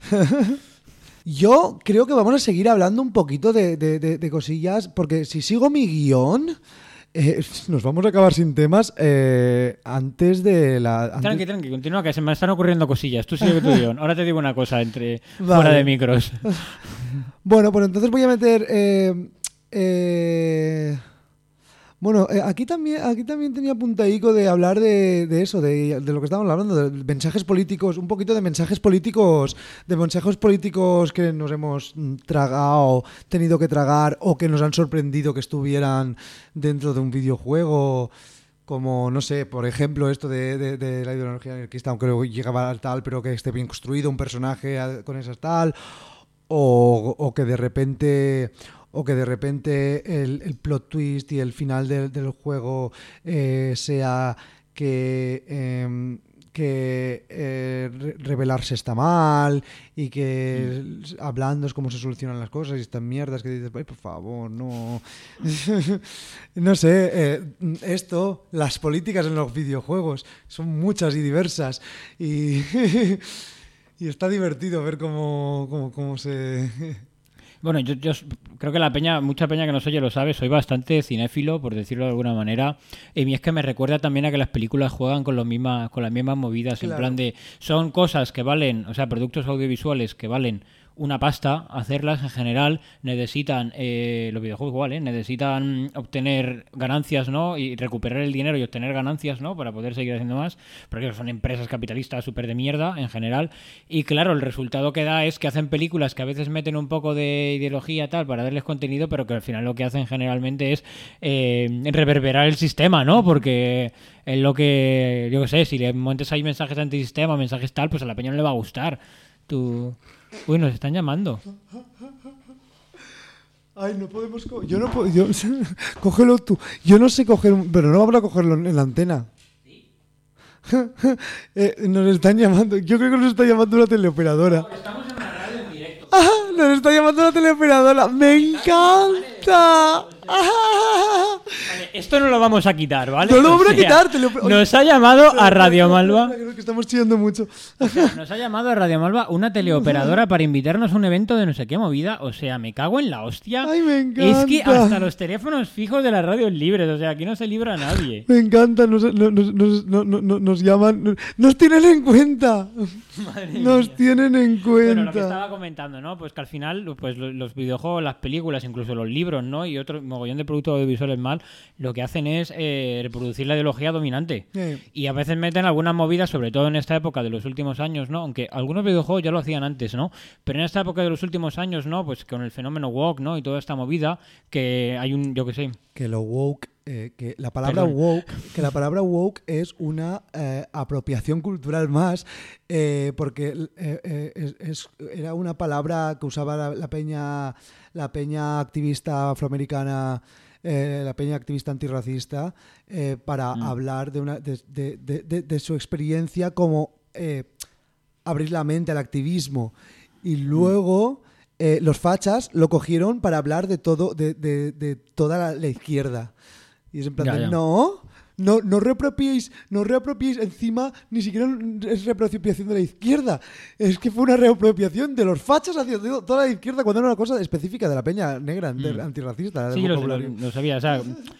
Yo creo que vamos a seguir hablando un poquito de, de, de, de cosillas, porque si sigo mi guión... Eh, nos vamos a acabar sin temas eh, antes de la... Antes... Tranqui, tranqui, continúa, que se me están ocurriendo cosillas. Tú sigue tu guión. Ahora te digo una cosa entre vale. fuera de micros. Bueno, pues entonces voy a meter... Eh, eh, bueno, eh, aquí también aquí también tenía apuntadico de hablar de, de eso, de, de lo que estábamos hablando, de mensajes políticos, un poquito de mensajes políticos, de mensajes políticos que nos hemos tragado, tenido que tragar o que nos han sorprendido que estuvieran dentro de un videojuego, como, no sé, por ejemplo, esto de, de, de la ideología anarquista, aunque llegaba al tal, pero que esté bien construido un personaje con esas tal, o, o que de repente... o que de repente el, el plot twist y el final de, del juego eh, sea que, eh, que eh, rebelarse está mal y que mm. hablando es como se solucionan las cosas y estas mierdas que dices, ay, por favor, no... no sé, eh, esto, las políticas en los videojuegos son muchas y diversas y, y está divertido ver cómo, cómo, cómo se... Bueno, yo, yo creo que la peña, mucha peña que no oye lo sabe, soy bastante cinéfilo, por decirlo de alguna manera. Y a mí es que me recuerda también a que las películas juegan con, los mismas, con las mismas movidas, claro. En plan de... Son cosas que valen, o sea, productos audiovisuales que valen una pasta, hacerlas en general necesitan, eh, los videojuegos igual, ¿eh? necesitan obtener ganancias, ¿no? Y recuperar el dinero y obtener ganancias, ¿no? Para poder seguir haciendo más, porque son empresas capitalistas súper de mierda en general. Y claro, el resultado que da es que hacen películas que a veces meten un poco de ideología tal para darles contenido, pero que al final lo que hacen generalmente es eh, reverberar el sistema, ¿no? Porque es lo que, yo qué sé, si le montes ahí mensajes antisistema, mensajes tal, pues a la peña no le va a gustar. Tú... Uy, nos están llamando. Ay, no podemos... Co- yo no puedo... Yo, cógelo tú. Yo no sé coger... Pero no vamos a cogerlo en la antena. ¿Sí? eh, nos están llamando... Yo creo que nos está llamando una teleoperadora. No, estamos en una radio en directo. ¡Ah! Nos está llamando una teleoperadora. ¡Me encanta! ¡Ah! Vale, esto no lo vamos a quitar, ¿vale? No lo vamos o a sea, quitar. Teleo- nos ha llamado a Radio Malva. Creo que estamos chillando mucho. O sea, nos ha llamado a Radio Malva una teleoperadora para invitarnos a un evento de no sé qué movida. O sea, me cago en la hostia. Ay, me encanta. Es que hasta los teléfonos fijos de la radio libres. O sea, aquí no se libra nadie. Me encanta. Nos, nos, nos, nos, nos, nos llaman. Nos, nos tienen en cuenta. Madre Nos mía. tienen en cuenta. Bueno, lo que estaba comentando, ¿no? Pues que al final, pues los videojuegos, las películas, incluso los libros, ¿no? Y otro mogollón de productos audiovisuales mal, lo que hacen es eh, reproducir la ideología dominante. Sí. Y a veces meten algunas movidas, sobre todo en esta época de los últimos años, ¿no? Aunque algunos videojuegos ya lo hacían antes, ¿no? Pero en esta época de los últimos años, ¿no? Pues con el fenómeno woke, ¿no? Y toda esta movida, que hay un, yo qué sé... Que lo woke, eh, que la palabra Perdón. woke, que la palabra woke es una eh, apropiación cultural más, eh, porque eh, eh, es, es, era una palabra que usaba la, la peña, la peña activista afroamericana, eh, la peña activista antirracista, eh, para mm. hablar de una, de, de, de, de, de su experiencia como eh, abrir la mente al activismo, y luego mm. Eh, los fachas lo cogieron para hablar de todo, de, de, de toda la, la izquierda. Y es en plan ya, de, ya. no, no, no reapropiéis, no reapropiéis encima, ni siquiera es reapropiación de la izquierda. Es que fue una reapropiación de los fachas hacia toda la izquierda cuando era una cosa específica de la peña negra, mm. antirracista. Sí, lo, lo, lo sabía. O sea,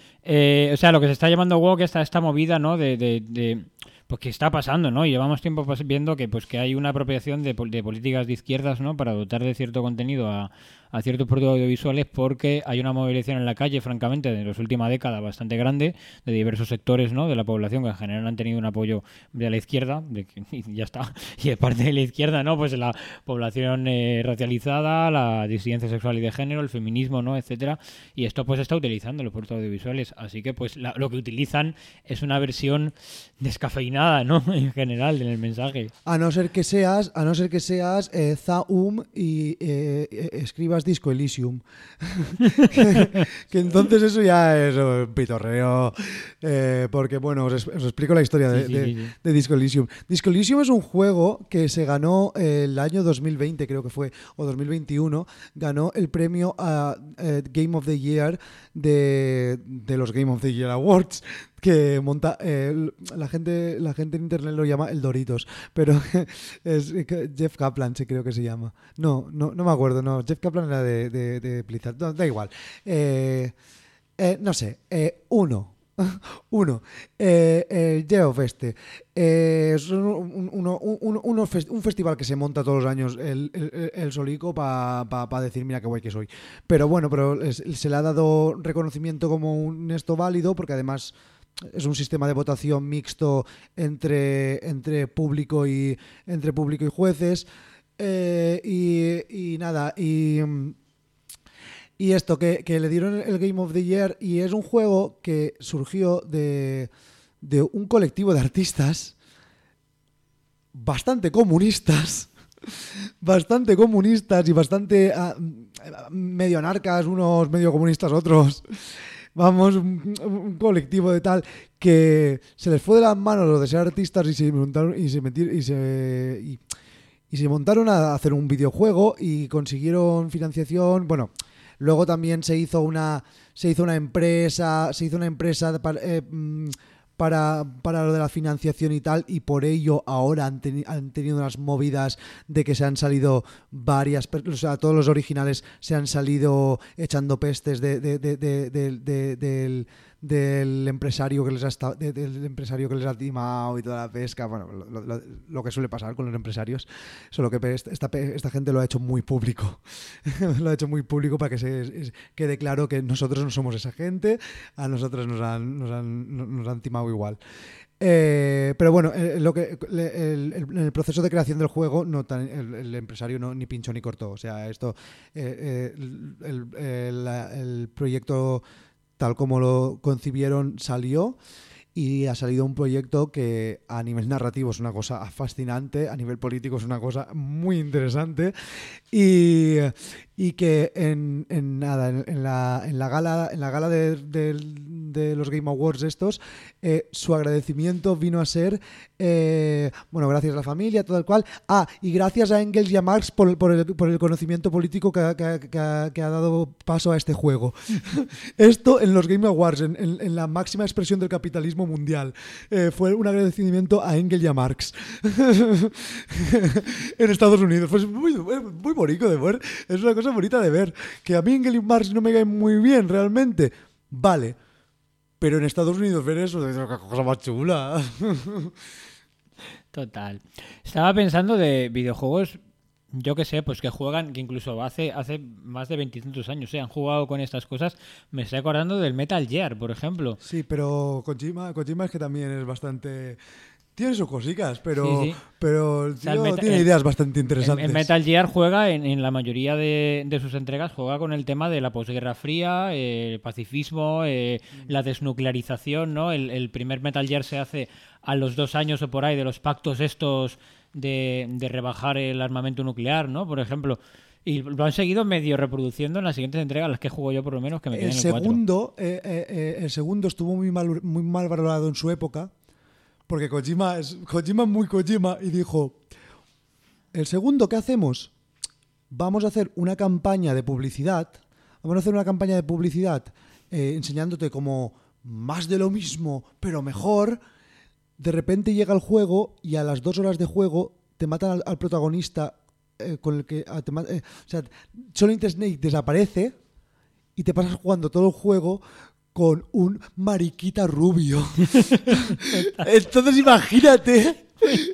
eh, o sea, lo que se está llamando woke, esta, esta movida, ¿no? De... de, de... Pues que está pasando, ¿no? Y llevamos tiempo viendo que pues que hay una apropiación de, de políticas de izquierdas, ¿no? Para dotar de cierto contenido a, a ciertos productos audiovisuales, porque hay una movilización en la calle, francamente, de las últimas décadas bastante grande, de diversos sectores, ¿no? De la población que en general han tenido un apoyo de la izquierda, de, y ya está. Y de parte de la izquierda, ¿no? Pues la población eh, racializada, la disidencia sexual y de género, el feminismo, ¿no? Etcétera. Y esto pues está utilizando los productos audiovisuales. Así que pues la, lo que utilizan es una versión descafeinada, ¿no? En general, en el mensaje. A no ser que seas, a no ser que seas eh, Zaum y eh, eh, escribas Disco Elysium. que, que entonces eso ya es un pitorreo. Eh, porque, bueno, os, os explico la historia de, sí, sí, de, sí, sí. de Disco Elysium. Disco Elysium es un juego que se ganó eh, el año dos mil veinte, creo que fue, o dos mil veintiuno. Ganó el premio a uh, Game of the Year de, de los Game of the Year Awards, que monta eh, la gente la gente en internet lo llama el Doritos, pero es Jeff Kaplan, sí, creo que se llama. No, no, no me acuerdo, no. Jeff Kaplan era de, de, de Blizzard. No, da igual. Eh, eh, no sé. Eh, uno. Uno. Eh, el Geoff este. Eh, es un, un, uno, un, un, fest- un festival que se monta todos los años el, el, el Solico para pa, pa decir mira qué guay que soy. Pero bueno, pero es, se le ha dado reconocimiento como un esto válido, porque además es un sistema de votación mixto entre, entre público y entre público y jueces. Eh, y, y nada, y, y esto, que, que le dieron el Game of the Year, y es un juego que surgió de, de un colectivo de artistas bastante comunistas, bastante comunistas y bastante uh, medio anarcas, unos medio comunistas otros. Vamos, un, un colectivo de tal que se les fue de las manos lo de ser artistas y se montaron y se metieron y se y, y se montaron a hacer un videojuego y consiguieron financiación. Bueno, luego también se hizo una se hizo una empresa, se hizo una empresa para, eh, para, para lo de la financiación y tal, y por ello ahora han, teni- han tenido unas movidas de que se han salido varias, per- o sea, todos los originales se han salido echando pestes de, de, de, de, de- de- del, del empresario que les ha esta- de- del empresario que les ha timado y toda la pesca, bueno, lo, lo- lo que suele pasar con los empresarios, solo que esta, esta, esta gente lo ha hecho muy público, lo ha hecho muy público para que se es- quede claro que nosotros no somos esa gente, a nosotros nos han, nos han, nos han timado igual. Eh, pero bueno, eh, lo que el, el- en el proceso de creación del juego no tan- el, el empresario no ni pinchó ni cortó, o sea, esto eh, eh, el, el- el- la- el proyecto tal como lo concibieron salió, y ha salido un proyecto que a nivel narrativo es una cosa fascinante, a nivel político es una cosa muy interesante, y, y que en, en nada en, en la, en la gala en la gala de, de- de los Game Awards estos, eh, su agradecimiento vino a ser eh, bueno, gracias a la familia, todo el cual, ah, y gracias a Engels y a Marx por, el- por, el, por el conocimiento político que, ha- que ha- que ha, que ha dado paso a este juego. Esto en los Game Awards, en, en- en la máxima expresión del capitalismo mundial, eh, fue un agradecimiento a Engels y a Marx en Estados Unidos. Pues muy, muy bonito de ver, es una cosa bonita de ver. Que a mí Engels y Marx no me caen muy bien realmente, vale, pero en Estados Unidos ver eso es una cosa más chula. Total. Estaba pensando de videojuegos, yo que sé, pues que juegan, que incluso hace, hace más de veintitantos años, ¿eh? Han jugado con estas cosas. Me estoy acordando del Metal Gear, por ejemplo. Sí, pero Kojima, Kojima es que también es bastante... Tiene sus cositas, pero, Sí, sí. pero el O sea, tío el meta- tiene el- ideas bastante En, interesantes. en Metal Gear juega, en, en la mayoría de, de sus entregas, juega con el tema de la posguerra fría, eh, el pacifismo, eh, la desnuclearización, ¿no? El, el primer Metal Gear se hace a los dos años o por ahí de los pactos estos de, de rebajar el armamento nuclear, ¿no? Por ejemplo. Y lo han seguido medio reproduciendo en las siguientes entregas, las que juego yo por lo menos, que me quedé El en el cuatro. segundo, eh, eh, eh, el segundo estuvo muy mal, muy mal valorado en su época, porque Kojima es Kojima es muy Kojima y dijo: el segundo, ¿qué hacemos? Vamos a hacer una campaña de publicidad, vamos a hacer una campaña de publicidad eh, enseñándote como más de lo mismo, pero mejor. De repente llega el juego y a las dos horas de juego te matan al, al protagonista eh, con el que ah, te ma- eh, o sea, Solid Snake desaparece y te pasas jugando todo el juego con un mariquita rubio. Entonces imagínate,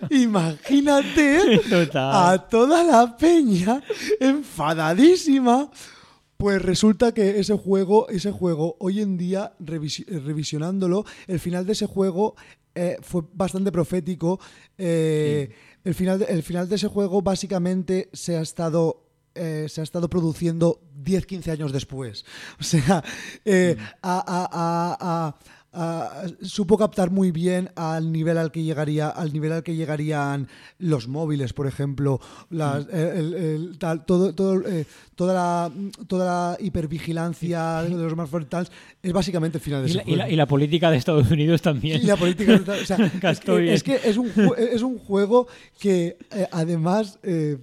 imagínate Total. a toda la peña enfadadísima. Pues resulta que ese juego, ese juego hoy en día, revisi- revisionándolo, el final de ese juego eh, fue bastante profético. Eh, Sí. el, final de, el final de ese juego básicamente se ha estado... eh, se ha estado produciendo diez quince años después. O sea, eh, a, a- a- a- a- supo captar muy bien al nivel al que llegaría, al nivel al que llegarían los móviles, por ejemplo, las, eh, el- el- tal, todo, todo, eh, toda la toda la hipervigilancia de los smartphones tal, es básicamente el final de Y ese la, y, la, juego. y la política de Estados Unidos también. Y la política, o sea, es, Gastó que, bien. es que es un jue- es un juego que eh, además eh,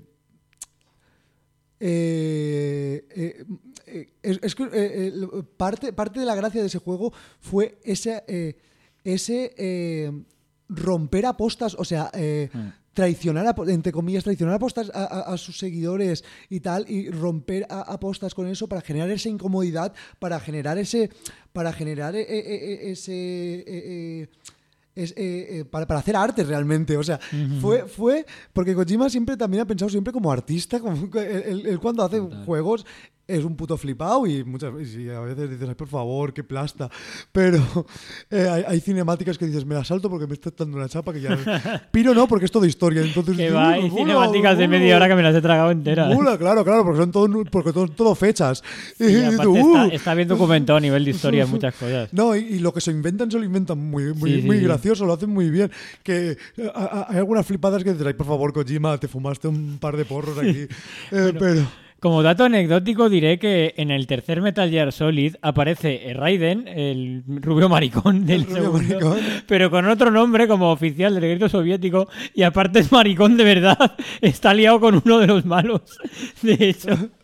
Eh, eh, eh, es, es que eh, eh, parte, parte de la gracia de ese juego fue ese, eh, ese eh, romper apostas, o sea, eh, Mm. traicionar, a, entre comillas, traicionar apostas a, a, a sus seguidores y tal, y romper a, apostas con eso para generar esa incomodidad, para generar ese, para generar eh, eh, eh, ese... eh, eh, es, eh, eh, para, para hacer arte realmente, o sea, Ujú. fue, fue porque Kojima siempre también ha pensado siempre como artista, como que él, él- él cuando hace Total. juegos es un puto flipado y muchas veces y a veces dices, ay, por favor, qué plasta, pero eh, hay, hay cinemáticas que dices, me la salto porque me está dando una chapa que ya... Piro no, porque es todo historia, entonces... Que dices, va, hay "Mola, cinemáticas de mola". media hora que me las he tragado enteras. Mola, claro, claro, porque son todo, porque todo, todo fechas. Y dices, aparte "Uh". está, está bien documentado a nivel de historia en muchas cosas. No, y, y lo que se inventan se lo inventan muy, muy, Sí, sí, muy sí. gracioso, lo hacen muy bien. Que eh, a- a- hay algunas flipadas que dices, ay, por favor, Kojima, te fumaste un par de porros aquí. Eh, pero Como dato anecdótico diré que en el tercer Metal Gear Solid aparece Raiden, el rubio maricón del El rubio segundo, maricón. pero con otro nombre como oficial del ejército soviético, y aparte es maricón de verdad, está liado con uno de los malos, de hecho.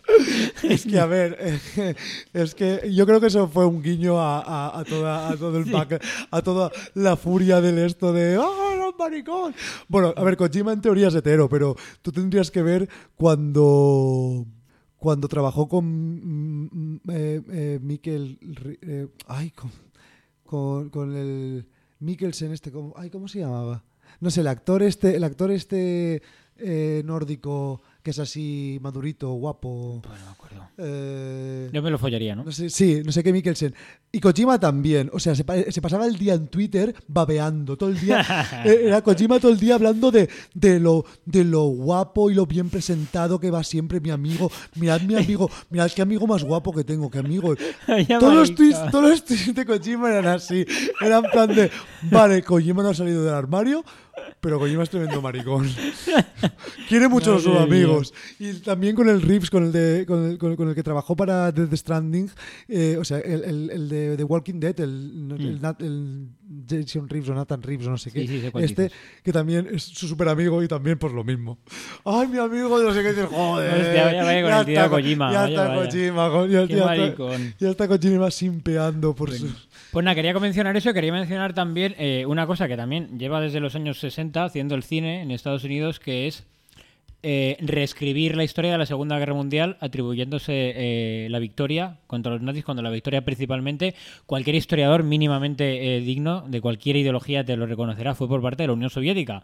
Es que, a ver, eh, es que yo creo que eso fue un guiño a, a, a, toda, a todo el pack, a toda la furia del esto de ¡oh, no, maricón! Bueno, a ver, Kojima en teoría es hetero, pero tú tendrías que ver cuando... Cuando trabajó con mm, eh, eh, Mikkel... Eh, ay, con, con, con el... Mikkelsen este... ¿cómo, ay, ¿cómo se llamaba? No sé, el actor este... El actor este eh, nórdico que es así madurito, guapo... Pues no me acuerdo. Eh, Yo me lo follaría, ¿no? no sé, sí, no sé qué Mikkelsen. Y Kojima también. O sea, se, pa- se pasaba el día en Twitter babeando. Todo el día. eh, Era Kojima todo el día hablando de, de, lo, de lo guapo y lo bien presentado que va siempre mi amigo. Mirad mi amigo. Mirad qué amigo más guapo que tengo. Qué amigo. Ya, Todos los, marica. tweets, todos los tweets de Kojima eran así. Eran en plan de, vale, Kojima no ha salido del armario, pero Kojima es tremendo maricón. Quiere mucho a sus Madre mía. amigos. Y también con el Reeves, con el, de, con el, con el, con el que trabajó para The, The Stranding, eh, o sea, el, el, el de The Walking Dead, el, el, Nat- el Jason Reeves o Nathan Reeves o no sé qué. Sí, sí, sé cuál este, dices. que también es su super amigo y también pues lo mismo. Ay, mi amigo, no sé qué decir, joder. Hostia, vaya, vaya con ya el tío está, Kojima, Ya vaya, está vaya. Kojima. co- Ya, Qué ya maricón. está, ya está Kojima simpeando por Bueno. sus... Pues nada, quería mencionar eso, quería mencionar también eh, una cosa que también lleva desde los años sesenta haciendo el cine en Estados Unidos, que es eh, reescribir la historia de la Segunda Guerra Mundial atribuyéndose eh, la victoria contra los nazis, cuando la victoria principalmente, cualquier historiador mínimamente eh, digno de cualquier ideología te lo reconocerá, fue por parte de la Unión Soviética.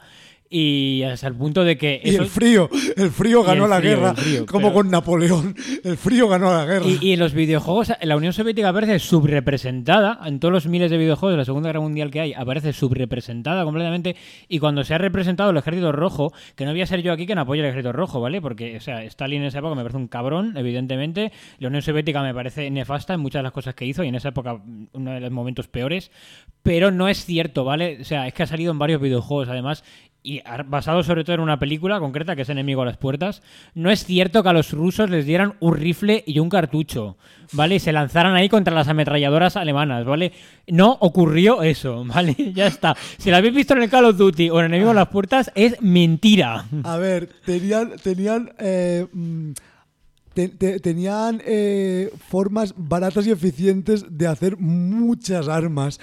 Y hasta el punto de que... Y eso- el frío, el frío Y ganó el la frío, guerra, el frío, como pero- con Napoleón. El frío ganó la guerra. Y, y en los videojuegos, la Unión Soviética aparece subrepresentada, en todos los miles de videojuegos de la Segunda Guerra Mundial que hay, aparece subrepresentada completamente, y cuando se ha representado el Ejército Rojo, que no voy a ser yo aquí quien apoye el Ejército Rojo, ¿vale? Porque, o sea, Stalin en esa época me parece un cabrón, evidentemente, la Unión Soviética me parece nefasta en muchas de las cosas que hizo, y en esa época uno de los momentos peores, pero no es cierto, ¿vale? O sea, es que ha salido en varios videojuegos, además, y ar- basado sobre todo en una película concreta que es Enemigo a las puertas. No es cierto que a los rusos les dieran un rifle y un cartucho, ¿vale? Y se lanzaran ahí contra las ametralladoras alemanas, ¿vale? No ocurrió eso, ¿vale? Ya está. Si lo habéis visto en el Call of Duty o en Enemigo a las puertas, es mentira. A ver, tenían, tenían, eh, mm, te- te- tenían eh, formas baratas y eficientes de hacer muchas armas.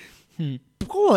¿Cómo?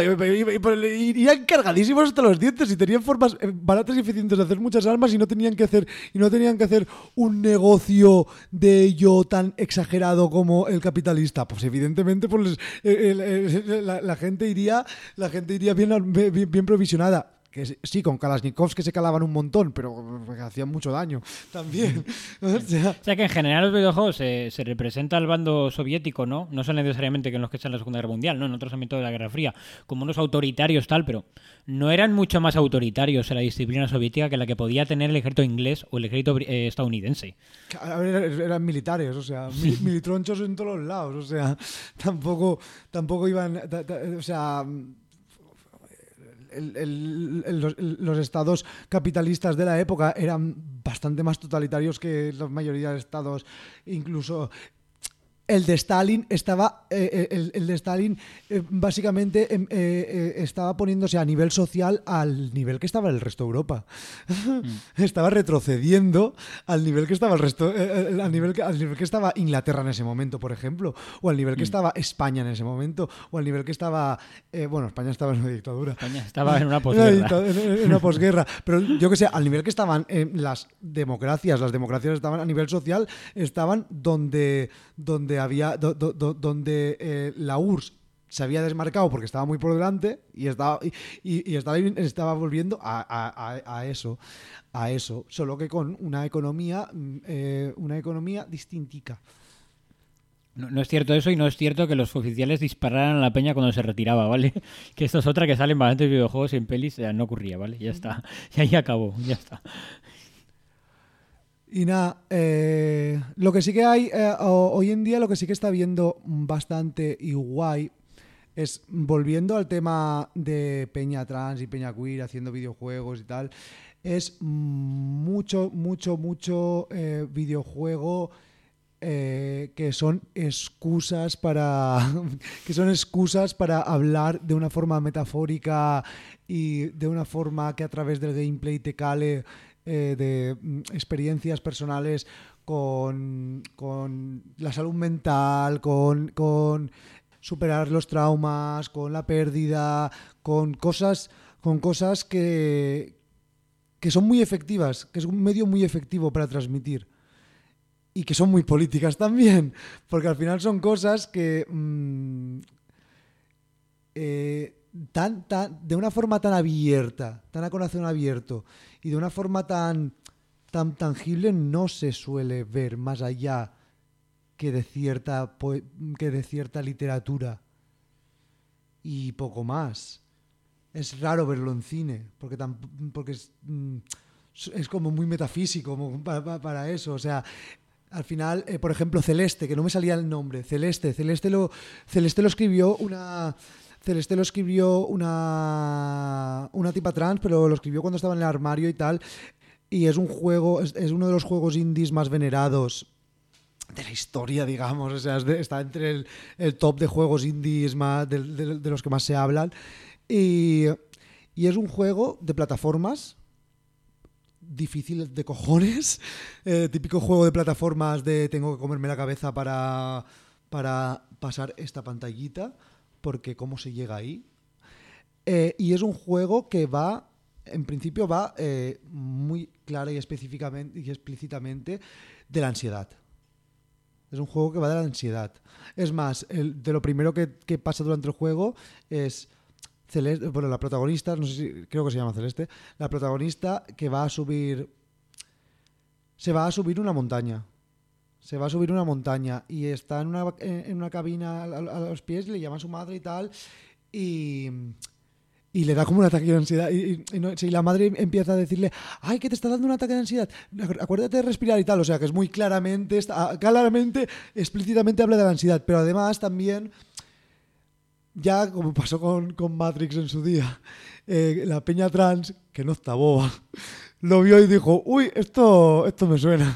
Irían cargadísimos hasta los dientes y tenían formas eh, baratas y eficientes de hacer muchas armas y no tenían que hacer y no tenían que hacer un negocio de ello tan exagerado como el capitalista. Pues evidentemente, pues les- eh, el- el- la, la gente iría, la gente iría bien, bien, bien provisionada. Que sí, con Kalashnikovs que se calaban un montón, pero que hacían mucho daño también. O sea, O sea que en general los videojuegos se, se representa al bando soviético, ¿no? No son necesariamente que en los que están en la Segunda Guerra Mundial, ¿no? En otros ámbitos de la Guerra Fría, como unos autoritarios tal, pero no eran mucho más autoritarios en la disciplina soviética que la que podía tener el ejército inglés o el ejército eh, estadounidense. a ver, eran, eran militares, o sea, mi- militronchos en todos los lados, o sea, tampoco, tampoco iban, ta- ta- o sea, el- el- el- los, los estados capitalistas de la época eran bastante más totalitarios que la mayoría de estados, incluso. El de Stalin estaba, eh, el, el de Stalin eh, básicamente eh, eh, estaba poniéndose a nivel social al nivel que estaba el resto de Europa. Mm. Estaba retrocediendo al nivel que estaba el resto, eh, eh, al nivel que, al nivel que estaba Inglaterra en ese momento, por ejemplo, o al nivel que Mm. estaba España en ese momento, o al nivel que estaba, eh, bueno, España estaba en una dictadura. España estaba en una En una posguerra. dicta- en- en una posguerra. Pero yo que sé, al nivel que estaban eh, las democracias, las democracias estaban a nivel social, estaban donde, donde había, do- do- do- donde eh, la U R S S se había desmarcado porque estaba muy por delante y estaba, y, y- y estaba, estaba volviendo a, a- a- a eso, a eso, solo que con una economía, mm, eh, una economía distintica. No, no es cierto eso, y no es cierto que los oficiales dispararan a la peña cuando se retiraba, ¿vale? Que esto es otra que sale en bastantes videojuegos y en pelis, ya no ocurría, ¿vale? Ya está. Y ahí acabó, ya está. Y nada, eh, lo que sí que hay eh, o- hoy en día, lo que sí que está viendo bastante y guay es, volviendo al tema de peña trans y peña queer haciendo videojuegos y tal, es mucho, mucho, mucho eh, videojuego eh, que son excusas para que son excusas para hablar de una forma metafórica y de una forma que a través del gameplay te cale eh, de mm, experiencias personales con, con la salud mental, con, con superar los traumas, con la pérdida, con cosas, con cosas que, que son muy efectivas, que es un medio muy efectivo para transmitir. Y que son muy políticas también, porque al final son cosas que mmm, eh, tan, tan, de una forma tan abierta, tan a corazón abierto y de una forma tan, tan tangible no se suele ver más allá que de cierta, que de cierta literatura y poco más. Es raro verlo en cine, porque, tan, porque es, es como muy metafísico para, para eso, o sea... Al final, eh, por ejemplo, Celeste, que no me salía el nombre, Celeste, Celeste lo, Celeste lo escribió una, Celeste lo escribió una, una tipa trans, pero lo escribió cuando estaba en el armario y tal, y es un juego, es, es uno de los juegos indies más venerados de la historia, digamos, o sea, es de, está entre el, el top de juegos indies más, de, de, de los que más se hablan, y, y es un juego de plataformas difícil de cojones, eh, típico juego de plataformas de tengo que comerme la cabeza para, para pasar esta pantallita, porque cómo se llega ahí. Eh, y es un juego que va, en principio va eh, muy clara y específicamente y explícitamente de la ansiedad. Es un juego que va de la ansiedad. Es más, el, de lo primero que, que pasa durante el juego es... Celeste, bueno, la protagonista, no sé si, creo que se llama Celeste, la protagonista que va a subir, se va a subir una montaña, se va a subir una montaña y está en una, en una cabina a, a los pies, le llama a su madre y tal, y, y le da como un ataque de ansiedad, y, y, y, no, y la madre empieza a decirle, ay, que te está dando un ataque de ansiedad, acuérdate de respirar y tal, o sea, que es muy claramente, está, claramente, explícitamente habla de la ansiedad, pero además también... Ya, como pasó con, con Matrix en su día, eh, la peña trans, que no está boba, lo vio y dijo, uy, esto, esto me suena.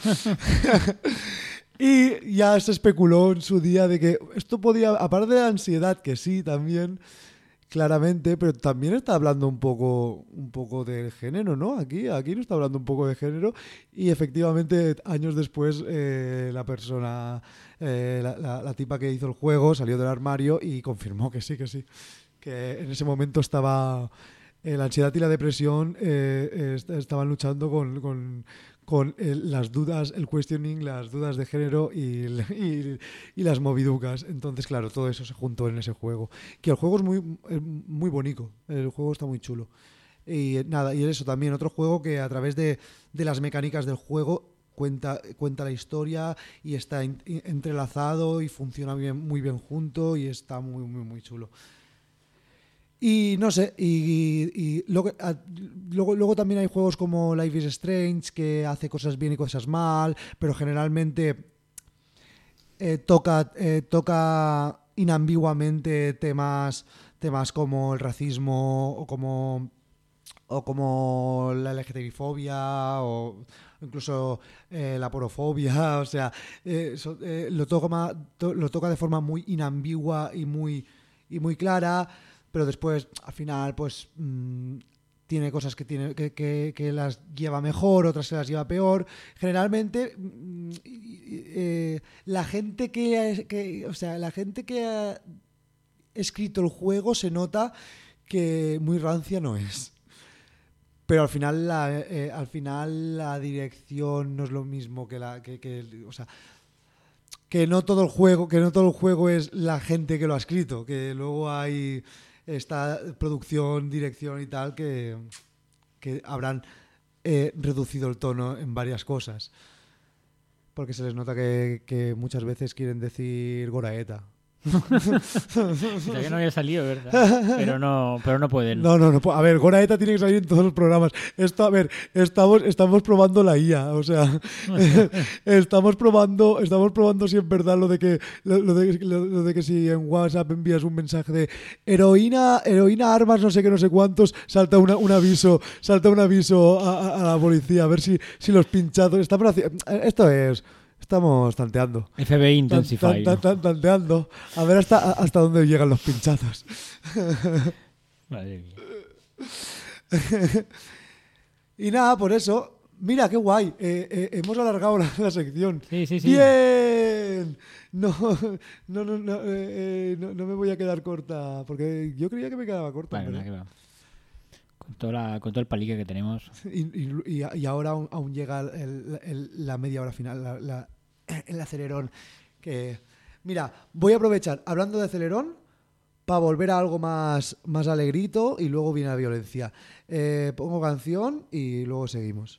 Y ya se especuló en su día de que esto podía, aparte de la ansiedad, que sí, también, claramente, pero también está hablando un poco, un poco de género, ¿no? Aquí, aquí no está hablando un poco de género y efectivamente años después eh, la persona... Eh, la, la, la tipa que hizo el juego salió del armario y confirmó que sí, que sí, que en ese momento estaba eh, la ansiedad y la depresión eh, est- estaban luchando con, con, con el, las dudas, el questioning, las dudas de género y, y, y las moviducas. Entonces, claro, todo eso se juntó en ese juego. Que el juego es muy, es muy bonito, el juego está muy chulo. Y nada, y eso también, otro juego que a través de, de las mecánicas del juego Cuenta, cuenta la historia y está in, entrelazado y funciona bien, muy bien junto y está muy, muy, muy chulo. Y no sé, y, y luego, a, luego, luego también hay juegos como Life is Strange que hace cosas bien y cosas mal, pero generalmente eh, toca, eh, toca inambiguamente temas, temas como el racismo o como... o como la L G T B fobia o incluso eh, la porofobia, o sea, eh, so, eh, lo, toca, to, lo toca de forma muy inambigua y muy, y muy clara, pero después, al final, pues mmm, tiene cosas que, tiene, que, que, que las lleva mejor, otras que las lleva peor. Generalmente, mmm, eh, la gente que, que, o sea, la gente que ha escrito el juego se nota que muy rancia no es. Pero al final la, eh, al final la dirección no es lo mismo que la que, que o sea que no todo el juego que no todo el juego es la gente que lo ha escrito, que luego hay esta producción, dirección y tal que, que habrán eh, reducido el tono en varias cosas, porque se les nota que, que muchas veces quieren decir Goraeta. Todavía no había salido, ¿verdad? Pero no, pero no pueden. No, no, no. A ver, Goraeta tiene que salir en todos los programas. Esto, a ver, estamos, estamos probando la I A, o sea, estamos probando, estamos probando si es verdad lo de que, lo, lo de, lo, lo de que si en WhatsApp envías un mensaje de heroína, heroína, armas, no sé qué, no sé cuántos, salta una, un aviso, salta un aviso a, a, a la policía a ver si, si los pinchados. Estamos haciendo, esto es. Estamos tanteando. F B I Intensify. Tan, tan, tan, tanteando. A ver hasta, hasta dónde llegan los pinchazos. Madre mía. Y nada, por eso, Mira, qué guay. Eh, eh, hemos alargado la, la sección. Sí, sí, sí. ¡Bien! No, no, no, no, eh, eh, no, no me voy a quedar corta, porque yo creía que me quedaba corta. Vale, pero- nada, que va. Con, toda la, con todo el palique que tenemos. y, y- y- y ahora aún, aún llega el- el- la media hora final, la- la- el acelerón. Que, mira, voy a aprovechar, hablando de acelerón, para volver a algo más, más alegrito y luego viene la violencia. Eh, pongo canción y luego seguimos.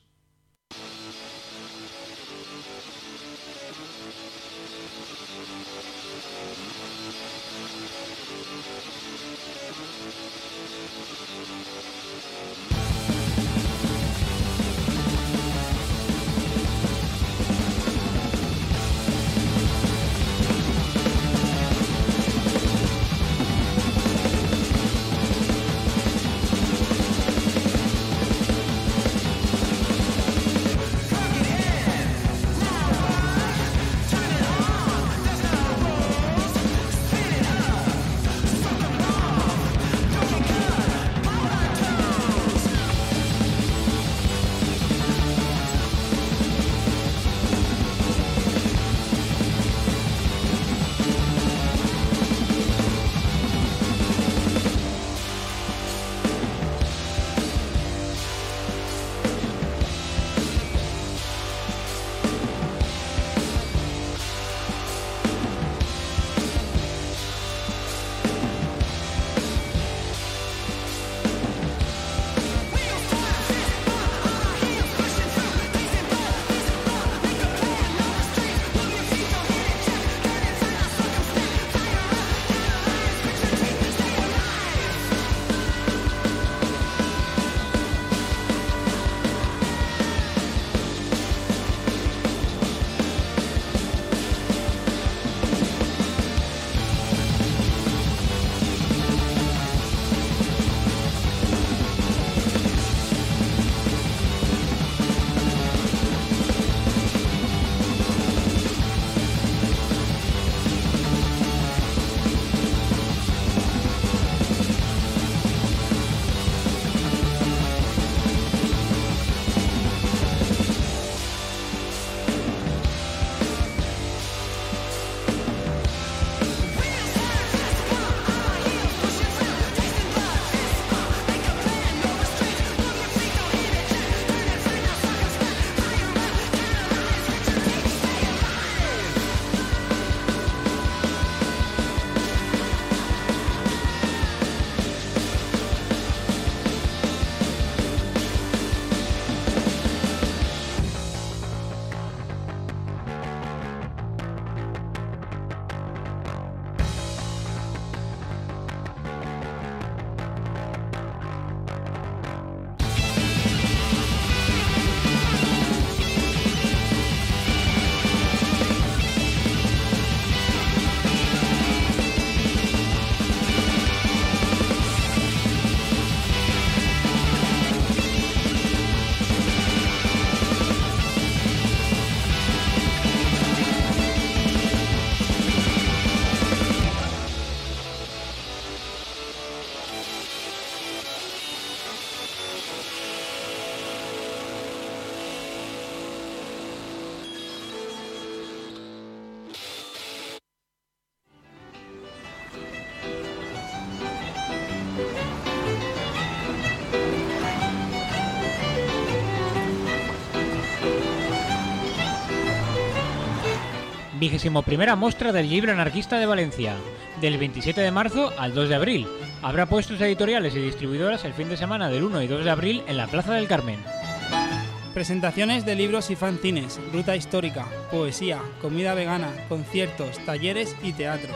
Vigésimo primera muestra del libro anarquista de Valencia, del veintisiete de marzo al dos de abril. Habrá puestos editoriales y distribuidoras el fin de semana del uno y dos de abril en la Plaza del Carmen. Presentaciones de libros y fanzines, ruta histórica, poesía, comida vegana, conciertos, talleres y teatro.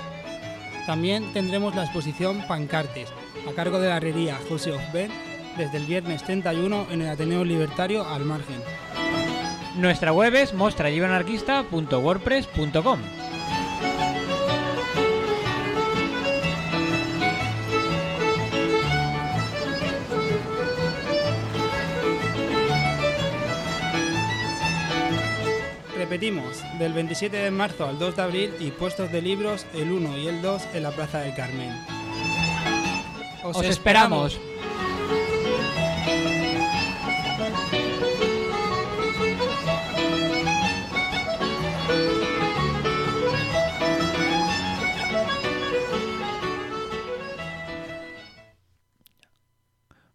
También tendremos la exposición Pancartes, a cargo de la herrería José Ofben, desde el viernes treinta y uno en el Ateneo Libertario Al Margen. Nuestra web es mostralibroanarquista punto wordpress punto com. Repetimos, del veintisiete de marzo al dos de abril y puestos de libros el uno y el dos en la Plaza del Carmen. ¡Os esperamos!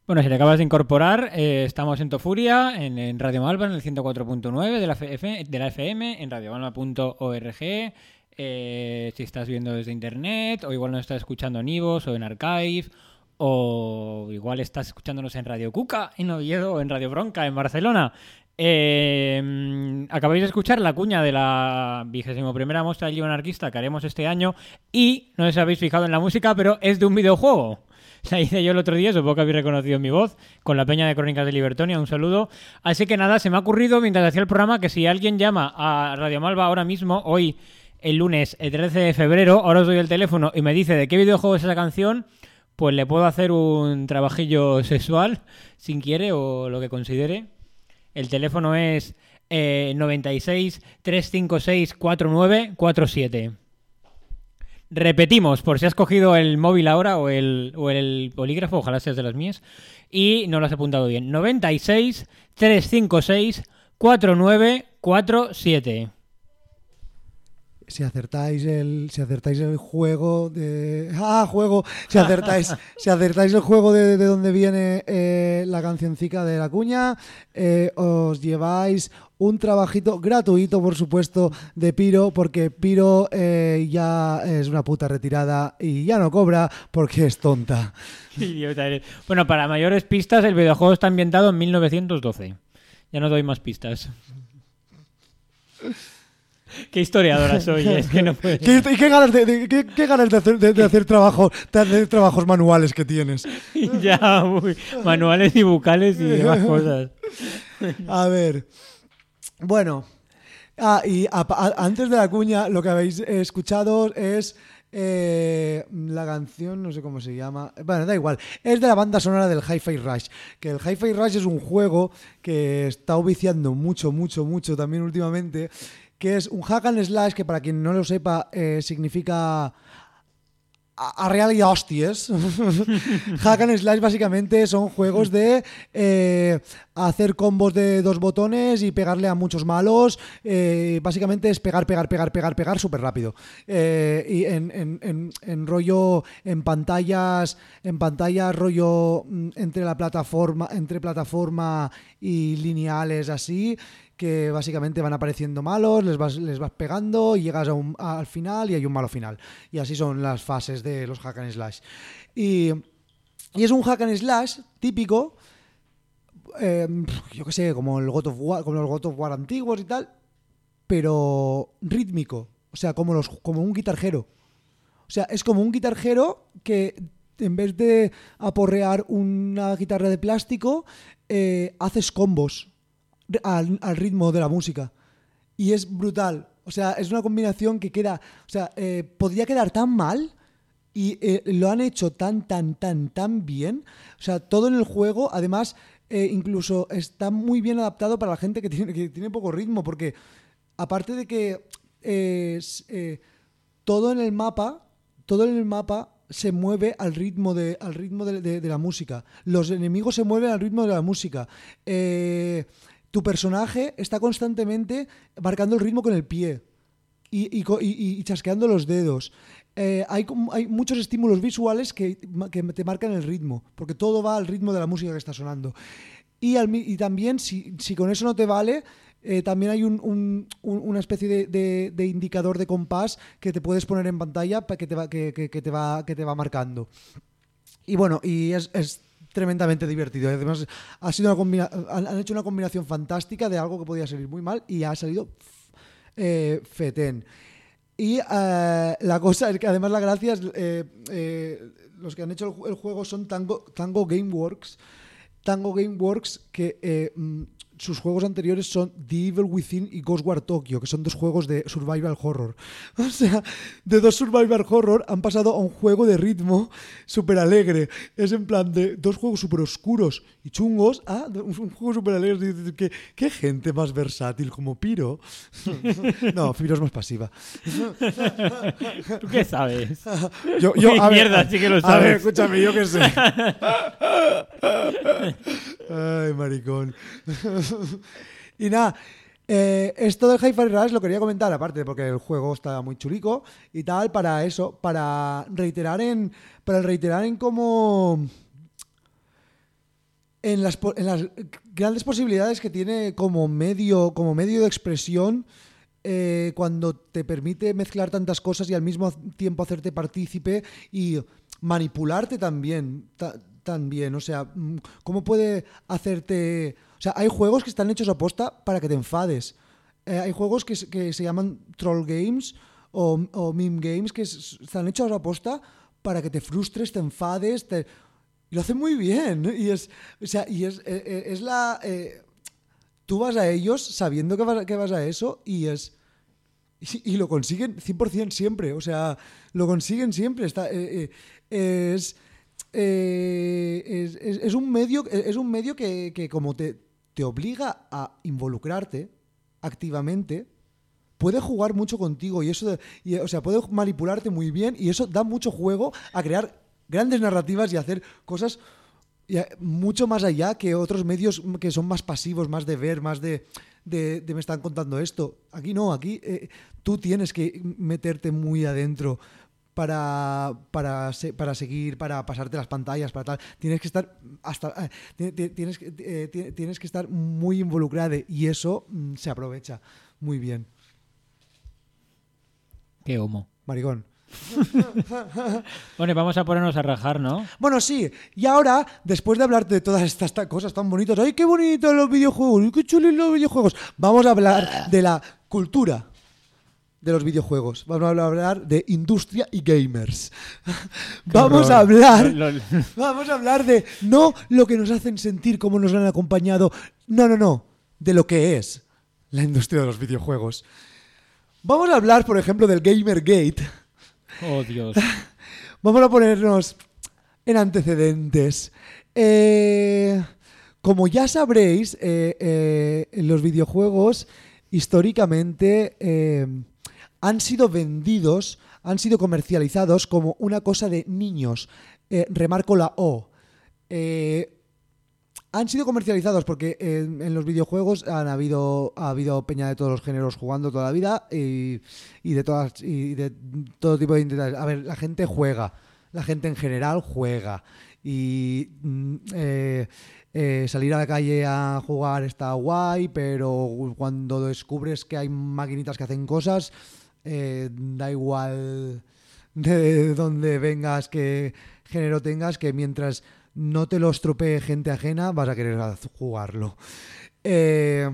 Bueno, si te acabas de incorporar, eh, estamos en Tofuria, en, en Radio Malva, en el ciento cuatro punto nueve de la, F- de la F M, en radio malva punto org. Eh, si estás viendo desde internet, o igual nos estás escuchando en iVoox o en Archive, o igual estás escuchándonos en Radio Cuca, en Oviedo, o en Radio Bronca, en Barcelona. Eh, acabáis de escuchar la cuña de la vigésimo primera muestra del libro anarquista que haremos este año, y no os habéis fijado en la música, pero es de un videojuego. La hice yo el otro día, supongo que habéis reconocido mi voz, con la peña de Crónicas de Libertonia, un saludo. Así que nada, se me ha ocurrido mientras hacía el programa que si alguien llama a Radio Malva ahora mismo, hoy, el lunes, el trece de febrero, ahora os doy el teléfono y me dice de qué videojuego es esa canción, pues le puedo hacer un trabajillo sexual, si quiere, o lo que considere. El teléfono es eh, noventa y seis, trescientos cincuenta y seis, cuarenta y nueve cuarenta y siete. Repetimos, por si has cogido el móvil ahora o el, o el bolígrafo, ojalá seas de las mías, y no lo has apuntado bien. noventa y seis, trescientos cincuenta y seis, cuarenta y nueve cuarenta y siete. Si acertáis el, si acertáis el juego de... ¡Ah, juego! Si acertáis, si acertáis el juego de, de donde viene eh, la cancioncica de la cuña, eh, os lleváis un trabajito gratuito, por supuesto, de Piro, porque Piro eh, ya es una puta retirada y ya no cobra porque es tonta. Idiota eres. Bueno, para mayores pistas, el videojuego está ambientado en mil novecientos doce. Ya no doy más pistas. Qué historiadora soy, es que no puedo. ¿Qué, y qué ganas de, de, qué, qué ganas de hacer, de, de hacer trabajo, de hacer trabajos manuales que tienes. Ya, uy, manuales y bucales y demás cosas. A ver. Bueno. Ah, y a, a, antes de la cuña, lo que habéis escuchado es eh, la canción, no sé cómo se llama. Bueno, da igual. Es de la banda sonora del Hi-Fi Rush. Que el Hi-Fi Rush es un juego que está viciando mucho, mucho, mucho también últimamente. Que es un hack and slash que, para quien no lo sepa, eh, significa a, a real y hostias. Hack and slash básicamente son juegos de eh, hacer combos de dos botones y pegarle a muchos malos. Eh, básicamente es pegar, pegar, pegar, pegar, pegar súper rápido. Eh, y en, en, en, en rollo, en pantallas, en pantallas rollo entre la plataforma, entre plataforma y lineales así, que básicamente van apareciendo malos, les vas, les vas pegando y llegas a un, a, al final y hay un malo final. Y así son las fases de los hack and slash. Y, y es un hack and slash típico, eh, yo qué sé, como el God of War, como los God of War antiguos y tal, pero rítmico. O sea, como, los, como un Guitar Hero. O sea, es como un Guitar Hero que en vez de aporrear una guitarra de plástico, eh, haces combos Al, al ritmo de la música. Y es brutal. O sea, es una combinación que queda... O sea, eh, podría quedar tan mal y eh, lo han hecho tan, tan, tan, tan bien. O sea, todo en el juego, además, eh, incluso está muy bien adaptado para la gente que tiene, que tiene poco ritmo, porque aparte de que eh, eh, todo en el mapa, todo en el mapa se mueve al ritmo de, al ritmo de, de, de la música. Los enemigos se mueven al ritmo de la música. Eh... Tu personaje está constantemente marcando el ritmo con el pie y, y, y, y chasqueando los dedos. Eh, hay, hay muchos estímulos visuales que, que te marcan el ritmo, porque todo va al ritmo de la música que está sonando. Y, al, y también, si, si con eso no te vale, eh, también hay un, un, un, una especie de, de, de indicador de compás que te puedes poner en pantalla para que te va, que, que, que te va, que te va marcando. Y bueno, y es... es tremendamente divertido. Además, ha sido una combina- han, han hecho una combinación fantástica de algo que podía salir muy mal y ha salido eh, fetén. Y eh, la cosa es que además la gracia es eh, eh, los que han hecho el, el juego son Tango, Tango Gameworks. Tango Gameworks que eh, sus juegos anteriores son The Evil Within y Ghostwire Tokyo, que son dos juegos de survival horror. O sea, de dos survival horror han pasado a un juego de ritmo súper alegre. Es en plan de dos juegos súper oscuros y chungos a un juego súper alegre. ¿Qué, qué gente más versátil como Piro. No, Piro es más pasiva. ¿Tú qué sabes? Yo, yo, a ver, mierda, sí que lo sabes. A ver, escúchame, yo qué sé. Ay, maricón. Y nada, eh, esto del Hi-Fi Rush lo quería comentar, aparte porque el juego está muy chulico y tal, para eso, para reiterar en para reiterar en cómo en las, po- en las grandes posibilidades que tiene como medio, como medio de expresión, eh, cuando te permite mezclar tantas cosas y al mismo tiempo hacerte partícipe y manipularte también, ta- también, o sea, mm, ¿cómo puede hacerte...? O sea, hay juegos que están hechos a posta para que te enfades. Eh, hay juegos que, se- que se llaman troll games o, o meme games que s- están hechos a posta para que te frustres, te enfades, te... y lo hacen muy bien. Y es, o sea, y es, eh, eh, es la... eh, tú vas a ellos sabiendo que vas, que vas a eso y es... Y, y lo consiguen cien por ciento siempre. O sea, lo consiguen siempre. Está, eh, eh, es, eh, es, es, es un medio, es un medio que, que como te, te obliga a involucrarte activamente, puede jugar mucho contigo y eso, de- y, o sea, puede manipularte muy bien y eso da mucho juego a crear grandes narrativas y hacer cosas y, eh, mucho más allá que otros medios que son más pasivos, más de ver, más de, de, de me están contando esto. Aquí no, aquí eh, tú tienes que meterte muy adentro para, para, se- para seguir, para pasarte las pantallas, para tal. Tienes que estar hasta eh, ti- ti- tienes, que- eh, ti- tienes que estar muy involucrado y eso mm, se aprovecha muy bien. Qué homo. Maricón. Bueno, y vamos a ponernos a rajar, ¿no? Bueno, sí, y ahora, después de hablarte de todas estas ta- cosas tan bonitas, ¡ay, qué bonitos los videojuegos! ¡Ay, qué chulos los videojuegos! Vamos a hablar de la cultura de los videojuegos. Vamos a hablar de industria y gamers. Vamos a hablar, Lo- lo- vamos a hablar de no lo que nos hacen sentir, cómo nos han acompañado. No, no, no. De lo que es la industria de los videojuegos. Vamos a hablar, por ejemplo, del Gamergate. Oh, Dios. Vamos a ponernos en antecedentes. Eh, como ya sabréis, eh, eh, los videojuegos históricamente eh, han sido vendidos, han sido comercializados como una cosa de niños. Eh, remarco la O. Eh, han sido comercializados porque en, en los videojuegos han habido ha habido peña de todos los géneros jugando toda la vida y, y de todas y de todo tipo de identidades. A ver, la gente juega, la gente en general juega y mm, eh, eh, salir a la calle a jugar está guay, pero cuando descubres que hay maquinitas que hacen cosas, eh, da igual de dónde vengas, qué género tengas, que mientras no te lo estropee gente ajena, vas a querer jugarlo. Eh,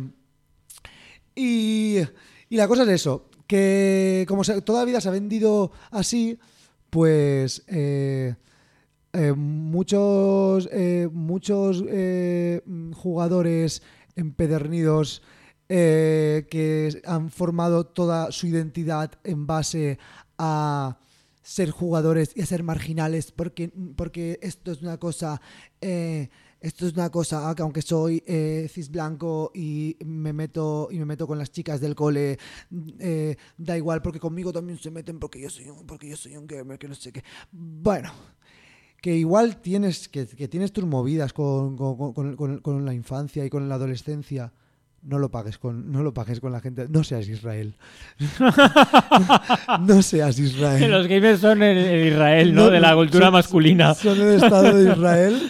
y, y la cosa es eso, que como se, toda la vida se ha vendido así, pues eh, eh, muchos, eh, muchos eh, jugadores empedernidos eh, que han formado toda su identidad en base a ser jugadores y a ser marginales porque, porque esto es una cosa eh, esto es una cosa ah, que aunque soy eh, cis blanco y me meto y me meto con las chicas del cole, eh, da igual porque conmigo también se meten porque yo soy un, porque yo soy un gamer que no sé qué. Bueno, que igual tienes que, que tienes tus movidas con, con, con, con, con la infancia y con la adolescencia. No lo pagues con, no lo pagues con la gente. No seas Israel. No seas Israel. Que los gamers son el, el Israel, ¿no? De la cultura son- masculina. Son el Estado de Israel.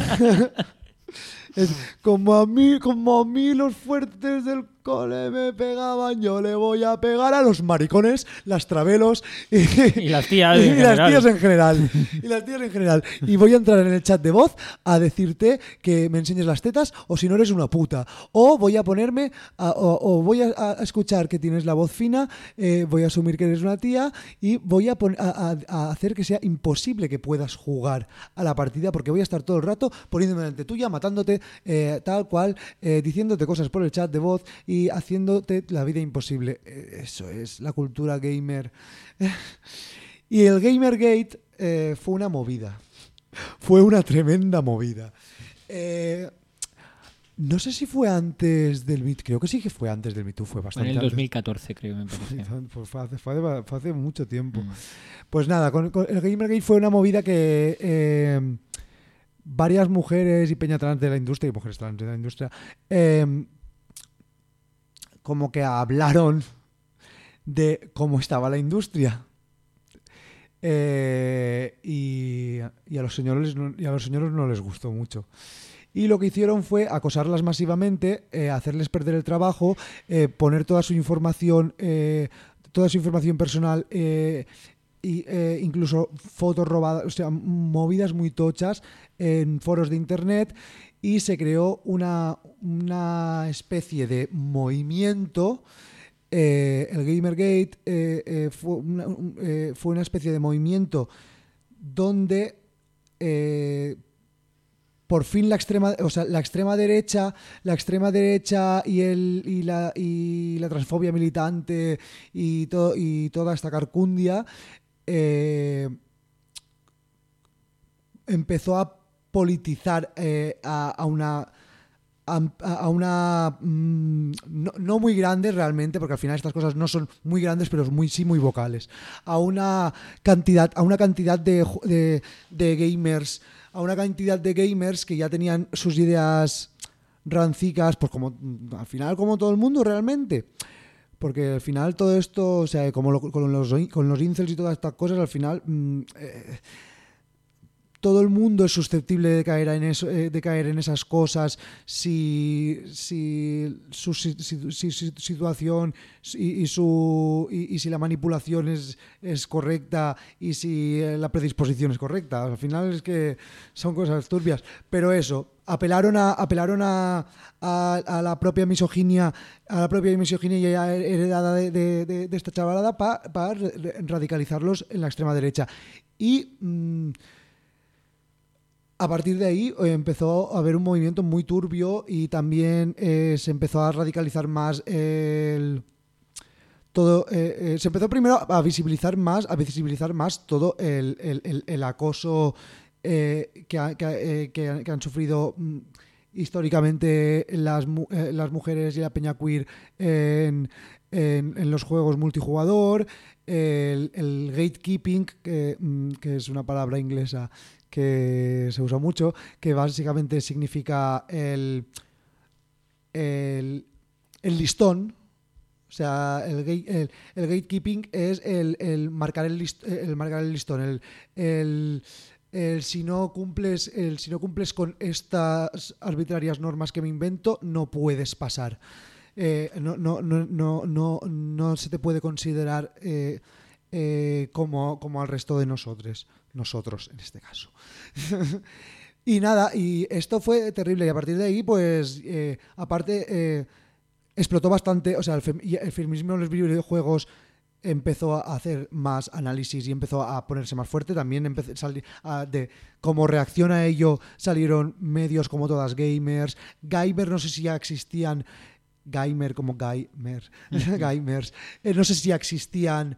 Es como a mí, como a mí los fuertes del cole me pegaban, yo le voy a pegar a los maricones, las travelos y, Y las tías y en las general. tías en general. Y las tías en general. Y voy a entrar en el chat de voz a decirte que me enseñes las tetas o si no eres una puta. O voy a ponerme a- o, o voy a, a escuchar que tienes la voz fina, eh, voy a asumir que eres una tía y voy a, pon- a, a- a hacer que sea imposible que puedas jugar a la partida porque voy a estar todo el rato poniéndome delante tuya, matándote eh, tal cual, eh, diciéndote cosas por el chat de voz y haciéndote la vida imposible. Eh, Eso es la cultura gamer. Y el Gamergate eh, fue una movida. Fue una tremenda movida. Eh, no sé si fue antes del Me Too. Creo que sí que fue antes del Me Too. Fue En bastante el antes. dos mil catorce, creo, me Sí, parece. fue, fue hace, fue hace- fue hace mucho tiempo. Mm. Pues nada, con, con el Gamergate fue una movida que eh, varias mujeres y peña trans de la industria y mujeres trans de la industria eh, como que hablaron de cómo estaba la industria. Eh, y, y a los señores no, y a los señores no les gustó mucho. y lo que hicieron fue acosarlas masivamente, eh, hacerles perder el trabajo, eh, poner toda su información, eh, toda su información personal, eh, y eh, incluso fotos robadas, o sea, movidas muy tochas en foros de internet, y se creó una, una especie de movimiento. Eh, el Gamergate eh, eh, fue, una, un, eh, fue una especie de movimiento donde eh, por fin la extrema, o sea, la extrema derecha, la extrema derecha y el y la y la transfobia militante y todo y toda esta carcundia eh, empezó a politizar eh, a, a una A, a una mmm, no, no muy grande realmente, porque al final estas cosas no son muy grandes, pero muy sí muy vocales, a una cantidad a una cantidad de, de, de gamers a una cantidad de gamers que ya tenían sus ideas rancicas, pues como al final como todo el mundo realmente, porque al final todo esto, o sea, como lo, con los con los incels y todas estas cosas, al final mmm, eh, todo el mundo es susceptible de caer en eso, de caer en esas cosas si, si su si, si, si, si, situación y, y su y, y si la manipulación es, es correcta y si la predisposición es correcta. Al final es que son cosas turbias. Pero eso, apelaron a apelaron a, a, a la propia misoginia, a la propia misoginia ya heredada de, de, de, de esta chavalada para pa radicalizarlos en la extrema derecha. Y mmm, a partir de ahí eh, empezó a haber un movimiento muy turbio y también eh, se empezó a radicalizar más el todo eh, eh, se empezó primero a visibilizar más a visibilizar más todo el, el, el, el acoso eh, que, ha, que, eh, que, que han sufrido mm, históricamente las, eh, las mujeres y la peña queer en, en, en los juegos multijugador, el, el gatekeeping, que, que es una palabra inglesa que se usa mucho, que básicamente significa el, el, el listón. O sea, el, gate, el, el gatekeeping es el, el, marcar el, list, el marcar el listón, el, el, el si no cumples el si no cumples con estas arbitrarias normas que me invento, no puedes pasar. Eh, no, no, no, no, no, no se te puede considerar eh, eh, como, como al resto de nosotros. Nosotros, en este caso. Y nada, y esto fue terrible. Y a partir de ahí, pues, eh, aparte, eh, explotó bastante. O sea, el, fem- el feminismo en los videojuegos empezó a hacer más análisis y empezó a ponerse más fuerte. También empezó a salir a, de como reacción a ello salieron medios como Todas Gamers. Gamer, no sé si ya existían. Gamer como gamer. Gamers. Eh, no sé si ya existían,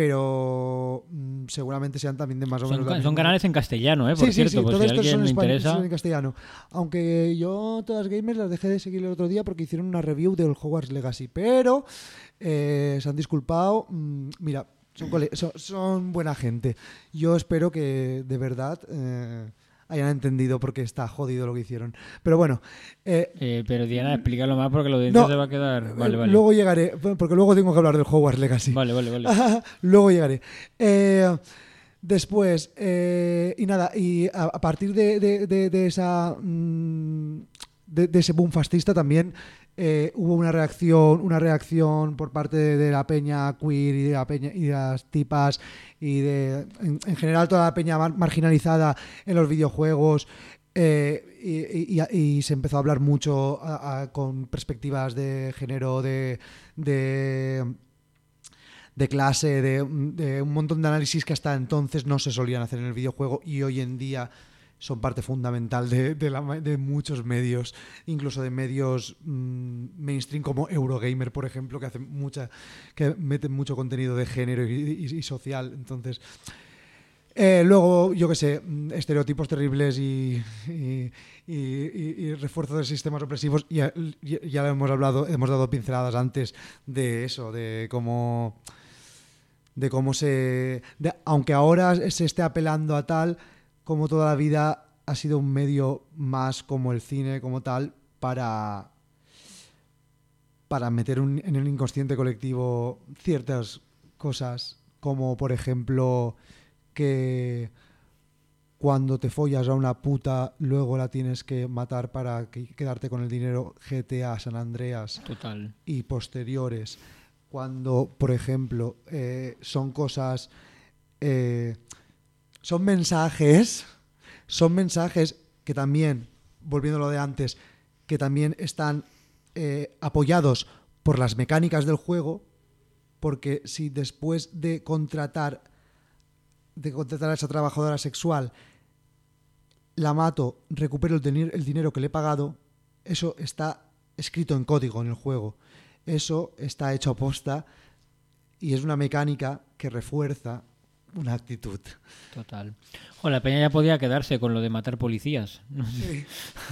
pero mmm, seguramente sean también de más o son, menos... Son canales en castellano, ¿eh? Por sí, cierto, sí, sí, pues todo si esto alguien son le español, interesa... son en castellano. Aunque yo, Todas Gamers, las dejé de seguir el otro día porque hicieron una review del Hogwarts Legacy, pero eh, se han disculpado. Mm, mira, son, cole- son, son buena gente. Yo espero que de verdad... Eh, hayan entendido porque está jodido lo que hicieron. Pero bueno... Eh, eh, pero Diana, explícalo más porque lo de no, se va a quedar... Vale, vale. Luego llegaré, porque luego tengo que hablar del Hogwarts Legacy. Vale, vale, vale. Luego llegaré. Eh, después, eh, y nada, y a, a partir de, de, de, de esa... Mmm, de, de ese boom fascista también eh, hubo una reacción una reacción por parte de, de la peña queer y de la peña y de las tipas y de en, en general toda la peña mar- marginalizada en los videojuegos, eh, y, y, y se empezó a hablar mucho a, a, con perspectivas de género, de de, de clase, de, de un montón de análisis que hasta entonces no se solían hacer en el videojuego y hoy en día son parte fundamental de, de, la, de muchos medios, incluso de medios mmm, mainstream como Eurogamer, por ejemplo, que hacen mucha, que meten mucho contenido de género y, y, y social. Entonces, eh, luego, yo qué sé, estereotipos terribles y, y, y, y, y refuerzo de sistemas opresivos. Ya, ya, ya lo hemos hablado, hemos dado pinceladas antes de eso, de cómo, de cómo se, de, aunque ahora se esté apelando a tal, como toda la vida ha sido un medio más como el cine, como tal, para, para meter un, en el inconsciente colectivo ciertas cosas, como por ejemplo que cuando te follas a una puta, luego la tienes que matar para que- quedarte con el dinero. G T A, San Andreas Total. y posteriores. Cuando, por ejemplo, eh, son cosas, eh, son mensajes, son mensajes que también, volviendo a lo de antes, que también están eh, apoyados por las mecánicas del juego, porque si después de contratar de contratar a esa trabajadora sexual la mato, recupero el, dinero- el dinero que le he pagado, eso está escrito en código en el juego. Eso está hecho a posta y es una mecánica que refuerza una actitud. Total. O la peña ya podía quedarse con lo de matar policías. No sé.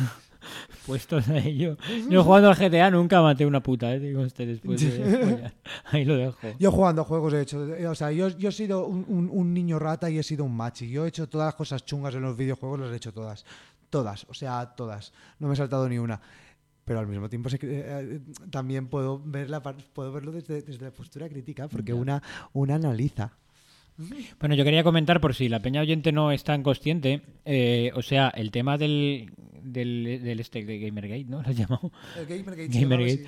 Puestos a ello. Yo jugando al G T A nunca maté una puta, ¿eh? Digo usted después de follar. Ahí lo dejo. Yo jugando a juegos he hecho, o sea, yo, yo he sido un, un- un niño rata y he sido un machi. Yo he hecho todas las cosas chungas en los videojuegos, las he hecho todas. Todas, o sea, todas. No me he saltado ni una. Pero al mismo tiempo sé que, eh, también puedo, ver la, par- puedo verlo desde, desde la postura crítica, porque una, una analiza. Bueno, yo quería comentar, por si la peña oyente no es tan consciente, eh, o sea, el tema del, del, del este de Gamergate, ¿no? Lo he llamado. El Gamergate. Gamergate.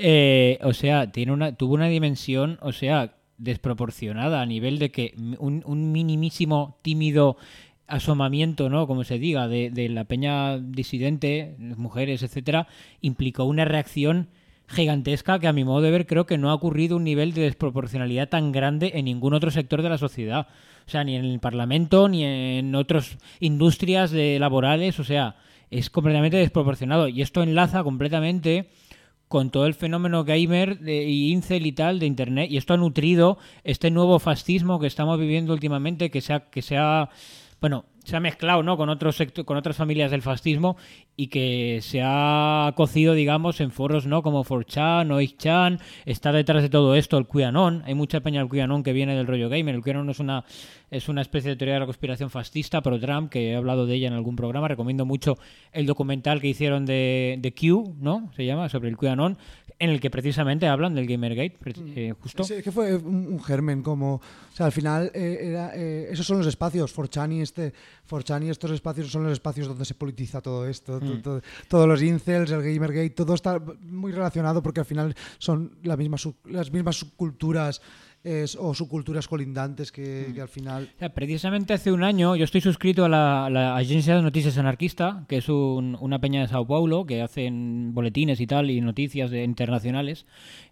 Eh, o sea, tiene una, tuvo una dimensión, o sea, desproporcionada a nivel de que un, un minimísimo tímido asomamiento, ¿no? Como se diga, de, de la peña disidente, mujeres, etcétera, implicó una reacción gigantesca que a mi modo de ver creo que no ha ocurrido un nivel de desproporcionalidad tan grande en ningún otro sector de la sociedad. O sea, ni en el Parlamento, ni en otras industrias de laborales, o sea, es completamente desproporcionado. Y esto enlaza completamente con todo el fenómeno gamer de, y incel y tal de Internet. Y esto ha nutrido este nuevo fascismo que estamos viviendo últimamente, que se ha, que se ha bueno, se ha mezclado, ¿no? con otros sector, con otras familias del fascismo y que se ha cocido, digamos, en foros, ¿no? como four chan, ocho chan. Está detrás de todo esto el QAnon. Hay mucha peña del QAnon que viene del rollo gamer. El QAnon es una es una especie de teoría de la conspiración fascista pro Trump, que he hablado de ella en algún programa. Recomiendo mucho el documental que hicieron de, de Q, ¿no? Se llama, sobre el QAnon, en el que precisamente hablan del Gamergate, eh, justo. Sí, que fue un, un germen como... O sea, al final, eh, era, eh, esos son los espacios, four chan y este, four chan y estos espacios son los espacios donde se politiza todo esto, Mm. todo, todo, todos los incels, el Gamergate, todo está muy relacionado porque al final son la misma sub, las mismas subculturas es, o subculturas colindantes que, Mm. que al final... O sea, precisamente hace un año yo estoy suscrito a la, a la Agencia de Noticias Anarquista, que es un- una peña de Sao Paulo que hacen boletines y tal y noticias de, internacionales.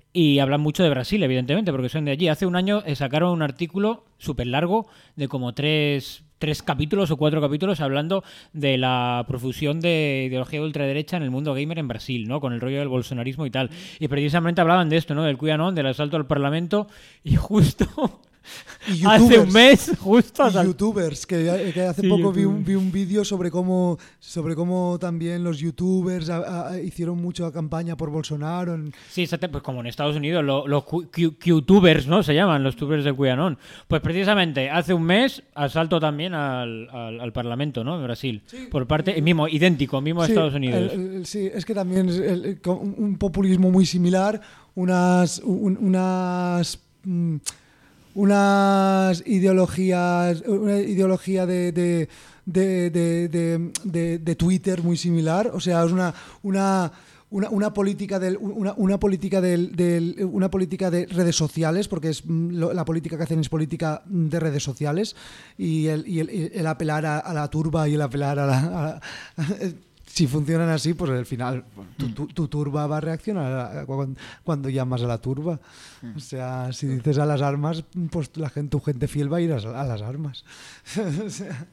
Y hablan mucho de Brasil, evidentemente, porque son de allí. Hace un año eh, sacaron un artículo súper largo de como tres, tres capítulos o cuatro capítulos hablando de la profusión de ideología de ultraderecha en el mundo gamer en Brasil, ¿no? Con el rollo del bolsonarismo y tal. Y precisamente hablaban de esto, ¿no? Del QAnon, del asalto al Parlamento. Y justo Y hace un mes, justo y asalt- youtubers, que, que hace Sí, poco vi un, youtubers. vi un vídeo sobre cómo sobre cómo también los youtubers a- a- hicieron mucha campaña por Bolsonaro. en- Sí, exacto, pues como en Estados Unidos, lo- los Q- Q- Q-tubers, ¿no? Se llaman los tubers de QAnon. Pues precisamente hace un mes asalto también al, al, al Parlamento, ¿no? En Brasil. Por parte, mismo, idéntico, mismo a Sí, Estados Unidos. el- el- sí, es que también es el- el- con un un populismo muy similar, unas un- unas mm, unas ideologías, una ideología de, de, de, de, de- de- de Twitter muy similar, o sea, es una una una, una política del una, una política del, del- una política de redes sociales, porque es mm, lo- la política que hacen es política de redes sociales, y el, y el, y el apelar a, a la turba y el apelar a la a- si funcionan así, pues al final tu, tu- tu turba va a reaccionar a- a cuando, cuando llamas a la turba. O sea, si dices a las armas, pues la gente, tu gente fiel va a ir a, a las armas. O sea,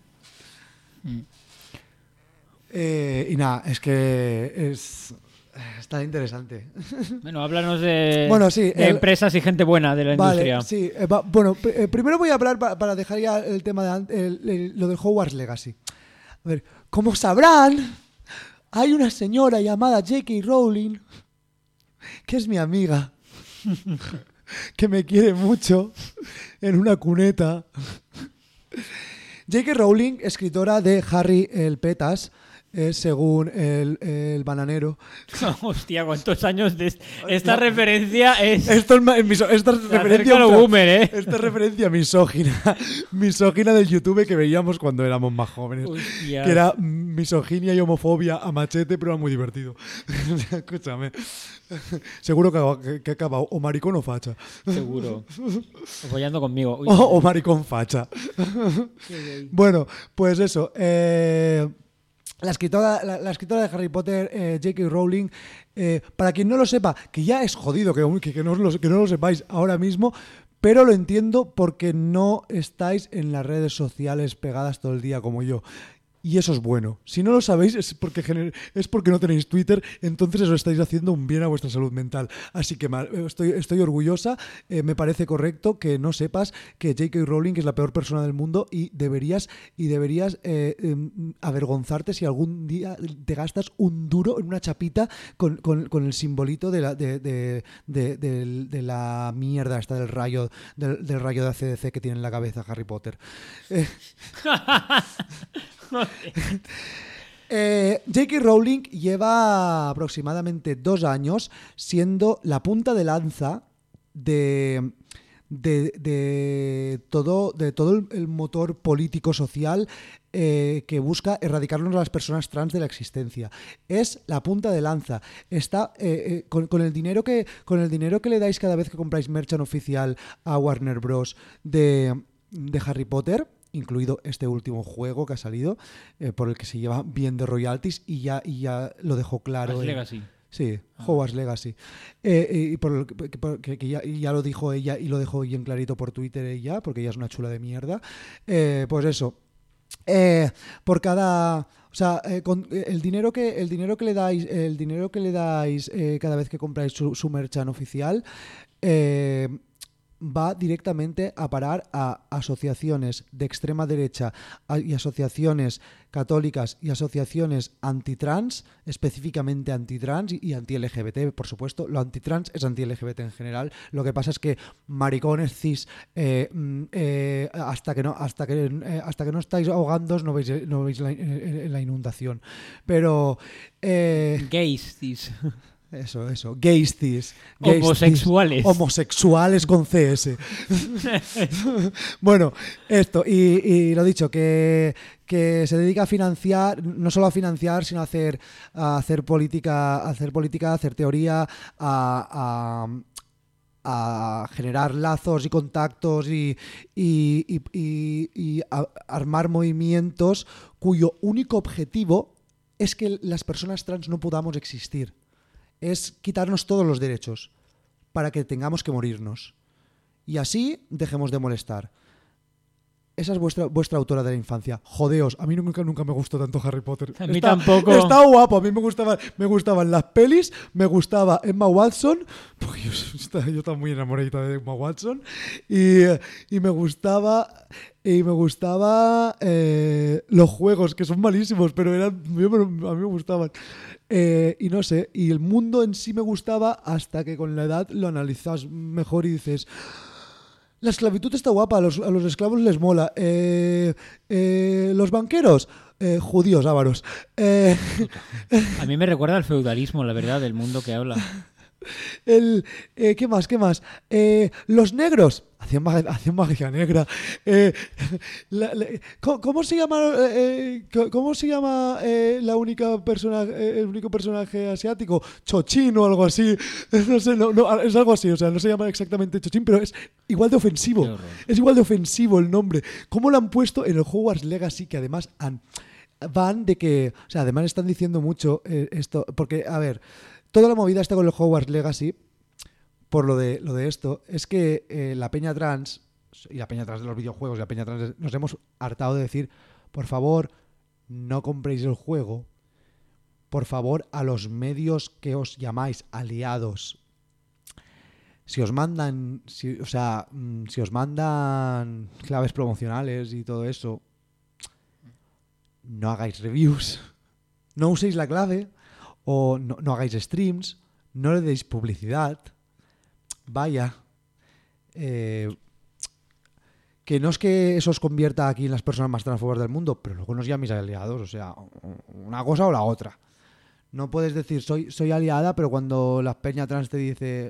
eh, y nada, es que es está interesante. Bueno, háblanos de, Bueno, sí, de el- empresas y gente buena de la Vale, industria. sí. eh, va- bueno, pr- eh, primero voy a hablar pa- para dejar ya el tema de an- el- el- lo del Hogwarts Legacy. A ver, como sabrán, hay una señora llamada J K Rowling, que es mi amiga, que me quiere mucho, en una cuneta. J K Rowling, escritora de Harry el Petas, eh, según el, el bananero. Hostia, ¿cuántos años de est- esta referencia es? Esto es, ma- miso- esta es Se referencia acerca lo boomer, ¿eh? Esta es referencia misógina. Misógina del YouTube que veíamos cuando éramos más jóvenes. Hostia. Que era misoginia y homofobia a machete, pero era muy divertido. Escúchame. Seguro que, que, que ha acabado o maricón o facha. Seguro. Apoyando conmigo. Uy, O, o maricón facha. Bueno, pues eso. Eh, la, escritora, la, la escritora de Harry Potter, eh, J K Rowling, eh, para quien no lo sepa, que ya es jodido que, que, que, no lo, que no lo sepáis ahora mismo, pero lo entiendo porque no estáis en las redes sociales pegadas todo el día como yo. Y eso es bueno. Si no lo sabéis es porque, gener- es porque no tenéis Twitter, entonces os estáis haciendo un bien a vuestra salud mental. Así que mal, estoy, estoy orgullosa, eh, me parece correcto que no sepas que J K Rowling es la peor persona del mundo y deberías, y deberías eh, eh, avergonzarte si algún día te gastas un duro en una chapita con, con, con el simbolito de la, de, de, de, de, de la mierda esta del rayo, del, del rayo de A C D C que tiene en la cabeza Harry Potter. Eh, Eh, J K Rowling lleva aproximadamente dos años siendo la punta de lanza de, de, de todo, de todo el, el motor político-social eh, que busca erradicarnos a las personas trans de la existencia. Es la punta de lanza. Está eh, eh, con, con el dinero que con el dinero que le dais cada vez que compráis merchan oficial a Warner Bros. de, de Harry Potter, incluido este último juego que ha salido, eh, por el que se lleva bien de royalties y ya, y ya lo dejó claro. Hogwarts en- Legacy. Sí, Hogwarts Legacy. Eh, y por lo que, que- que ya, y ya lo dijo ella y lo dejó bien clarito por Twitter ella, porque ella es una chula de mierda. Eh, pues eso. Eh, por cada, o sea, eh, con, eh, el dinero que el dinero que le dais, el dinero que le dais eh, cada vez que compráis su, su merchan oficial, eh, va directamente a parar a asociaciones de extrema derecha a- y asociaciones católicas y asociaciones antitrans, específicamente antitrans y, y anti-L G B T, por supuesto. Lo antitrans es anti-L G B T en general. Lo que pasa es que maricones cis, eh, mm, eh, hasta que no hasta que eh, hasta que no estáis ahogándoos no veis no veis la, eh, la inundación. Pero eh, Gays, cis. eso, eso. Gays cis. Gays cis. Homosexuales. Homosexuales con C S. Bueno, esto. Y, y lo dicho, que, que se dedica a financiar, no solo a financiar, sino a hacer, a hacer política, a hacer política, a hacer teoría, a, a, a generar lazos y contactos y, y, y, y- y a- armar movimientos cuyo único objetivo es que las personas trans no podamos existir. Es quitarnos todos los derechos para que tengamos que morirnos. Y así dejemos de molestar. Esa es vuestra, vuestra autora de la infancia. Jodeos, a mí nunca, nunca me gustó tanto Harry Potter. A mí tampoco. Está guapo, a mí me gustaban, me gustaban las pelis, me gustaba Emma Watson, porque yo, estaba- yo estaba muy enamoradita de Emma Watson, y, y me gustaba... Y me gustaba eh, los juegos, que son malísimos, pero eran, yo me- a mí me gustaban. Eh, y no sé, y el mundo en sí me gustaba hasta que con la edad lo analizas mejor y dices... La esclavitud está guapa, a los, a los esclavos les mola. Eh, eh, los banqueros, eh, judíos, ávaros. Eh, A mí me recuerda al feudalismo, la verdad, del mundo que habla. el, eh, ¿Qué más? ¿Qué más? Eh, los negros. Hacían magia, hacían magia negra. Eh, la- la- ¿cómo, cómo se llama? eh, eh, ¿Cómo se llama eh, la única persona, eh, el único personaje asiático? Chochín o algo así. No sé, no, no, es algo así. O sea, no se llama exactamente Chochín, pero es igual de ofensivo. Qué horror. Es igual de ofensivo el nombre. ¿Cómo lo han puesto en el Hogwarts Legacy? Que además han, van de que... O sea, además están diciendo mucho eh, esto. Porque, a ver, toda la movida está con el Hogwarts Legacy, por lo de, lo de esto, es que eh, la peña trans, y la peña trans de los videojuegos y la peña trans, de- nos hemos hartado de decir, por favor, no compréis el juego. Por favor, a los medios que os llamáis aliados, si os mandan, si, o sea, mm, si os mandan claves promocionales y todo eso, no hagáis reviews, no uséis la clave, o no, no hagáis streams, no le deis publicidad. Vaya, eh, que no es que eso os convierta aquí en las personas más transfobas del mundo, pero luego nos llaméis aliados, o sea, una cosa o la otra. No puedes decir soy, soy aliada, pero cuando la peña trans te dice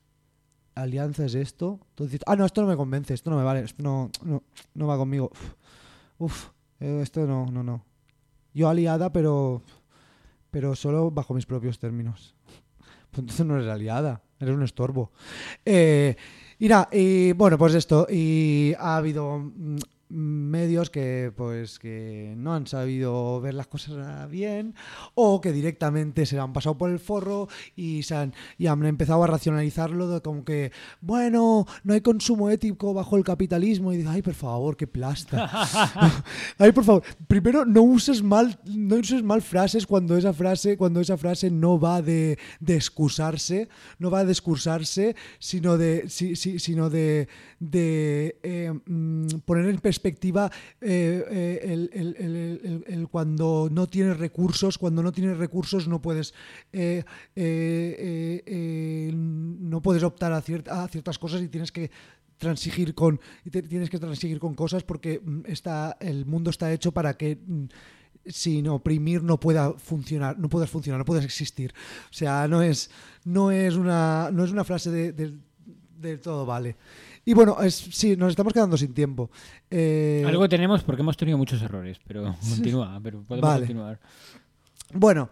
alianza es esto, tú dices, ah, no, esto no me convence, esto no me vale, esto no, no, no va conmigo. Uf, eh, esto no, no, no. Yo aliada, pero, pero solo bajo mis propios términos. Pues entonces no eres aliada, eres un estorbo. Eh... Y nada, y bueno, pues esto, y ha habido mm, medios que pues que no han sabido ver las cosas bien o que directamente se han pasado por el forro y, se han, y han empezado a racionalizarlo de como que, bueno, no hay consumo ético bajo el capitalismo y dices, ay, por favor, qué plasta. Ay, por favor, primero no uses mal, no uses mal frases cuando esa frase, cuando esa frase no va de, de excusarse, no va de excusarse, sino de, si, si, sino de, de eh, mm, poner en perspectiva eh, eh, el, el, el, el, el cuando no tienes recursos, cuando no tienes recursos no puedes eh, eh, eh, eh, no puedes optar a, ciert- a ciertas cosas y tienes que transigir con y te, tienes que transigir con cosas porque está, el mundo está hecho para que sin oprimir no pueda funcionar, no puedas funcionar, no puedas existir. O sea, no es no es una no es una frase de, de, de todo vale. Y bueno, es, sí, nos estamos quedando sin tiempo. Eh... Algo tenemos porque hemos tenido muchos errores, pero continúa, pero podemos vale. continuar. Bueno,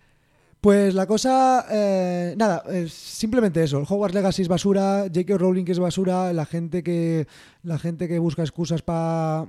pues la cosa, eh, nada, es simplemente eso. El Hogwarts Legacy es basura, J K Rowling es basura, la gente que la gente que busca excusas para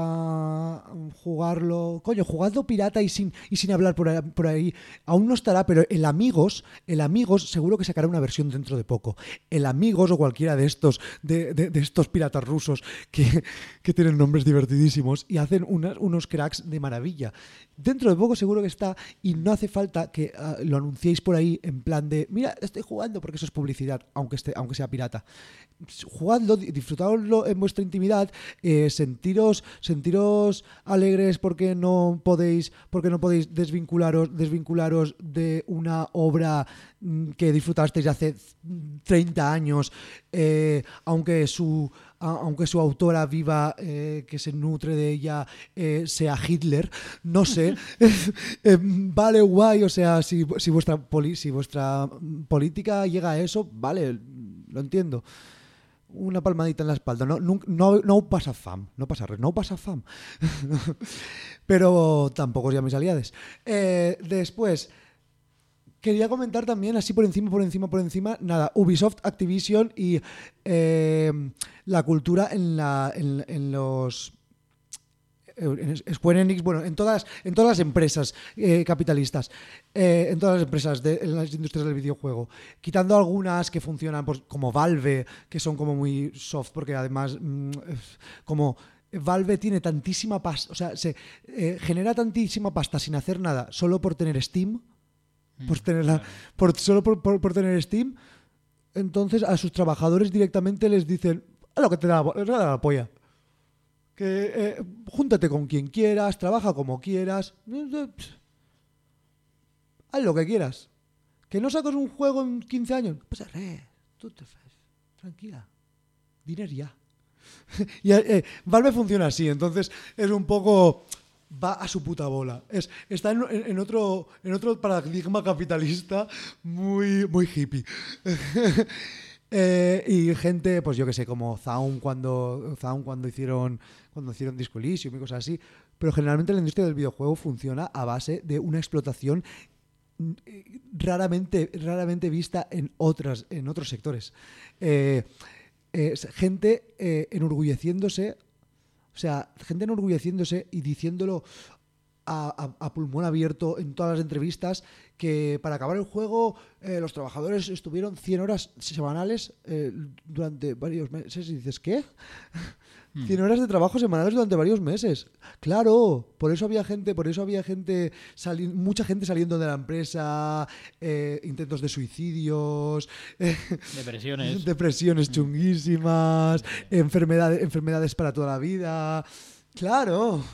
pa jugarlo, coño, jugadlo pirata y sin y sin hablar por ahí, por ahí, aún no estará, pero el Amigos, el Amigos seguro que sacará una versión dentro de poco. El Amigos o cualquiera de estos de, de, de estos piratas rusos que, que tienen nombres divertidísimos y hacen unas, unos cracks de maravilla. Dentro de poco seguro que está y no hace falta que uh, lo anunciéis por ahí en plan de mira, estoy jugando, porque eso es publicidad, aunque esté, aunque sea pirata. Jugadlo, disfrutadlo en vuestra intimidad, eh, sentiros, sentiros alegres porque no podéis, porque no podéis desvincularos, desvincularos de una obra mm, que disfrutasteis hace treinta años, eh, aunque su aunque su autora viva, eh, que se nutre de ella, eh, sea Hitler, no sé, eh, vale, guay, o sea, si, si, vuestra poli, si vuestra política llega a eso, vale, lo entiendo. Una palmadita en la espalda, no, no, no, no pasa fam, no pasa res, no pasa fam. Pero tampoco os llaméis aliades. Eh, después... Quería comentar también, así por encima, por encima, por encima, nada, Ubisoft, Activision y eh, la cultura en, la, en, en los... En Square Enix, bueno, en todas, en todas las empresas eh, capitalistas, eh, en todas las empresas, de, en las industrias del videojuego, quitando algunas que funcionan pues, como Valve, que son como muy soft, porque además, mmm, como... Valve tiene tantísima pasta, o sea, se eh, genera tantísima pasta sin hacer nada, solo por tener Steam... Por tenerla, por, solo por, por, por tener Steam, entonces a sus trabajadores directamente les dicen a lo que te da, te da la polla, que eh, júntate con quien quieras, trabaja como quieras, haz lo que quieras, que no sacas un juego en quince años, no pasa re, tú te fas, tranquila, dinero ya. Y eh, Valve funciona así, entonces es un poco... va a su puta bola. Es, está en, en, otro, en otro paradigma capitalista muy, muy hippie. eh, y gente, pues yo que sé, como Zaun cuando, Zaun cuando hicieron cuando hicieron Disco Elysium y cosas así. Pero generalmente la industria del videojuego funciona a base de una explotación raramente, raramente vista en, otras, en otros sectores. Eh, eh, gente eh, enorgulleciéndose. O sea, gente enorgulleciéndose y diciéndolo a, a, a pulmón abierto en todas las entrevistas que para acabar el juego eh, los trabajadores estuvieron cien horas semanales eh, durante varios meses. Y dices, ¿qué? cien horas de trabajo semanales durante varios meses. Claro, por eso había gente, por eso había gente, sali- mucha gente saliendo de la empresa, eh, intentos de suicidios, eh, depresiones, depresiones chunguísimas, enfermedades, enfermedades para toda la vida. Claro.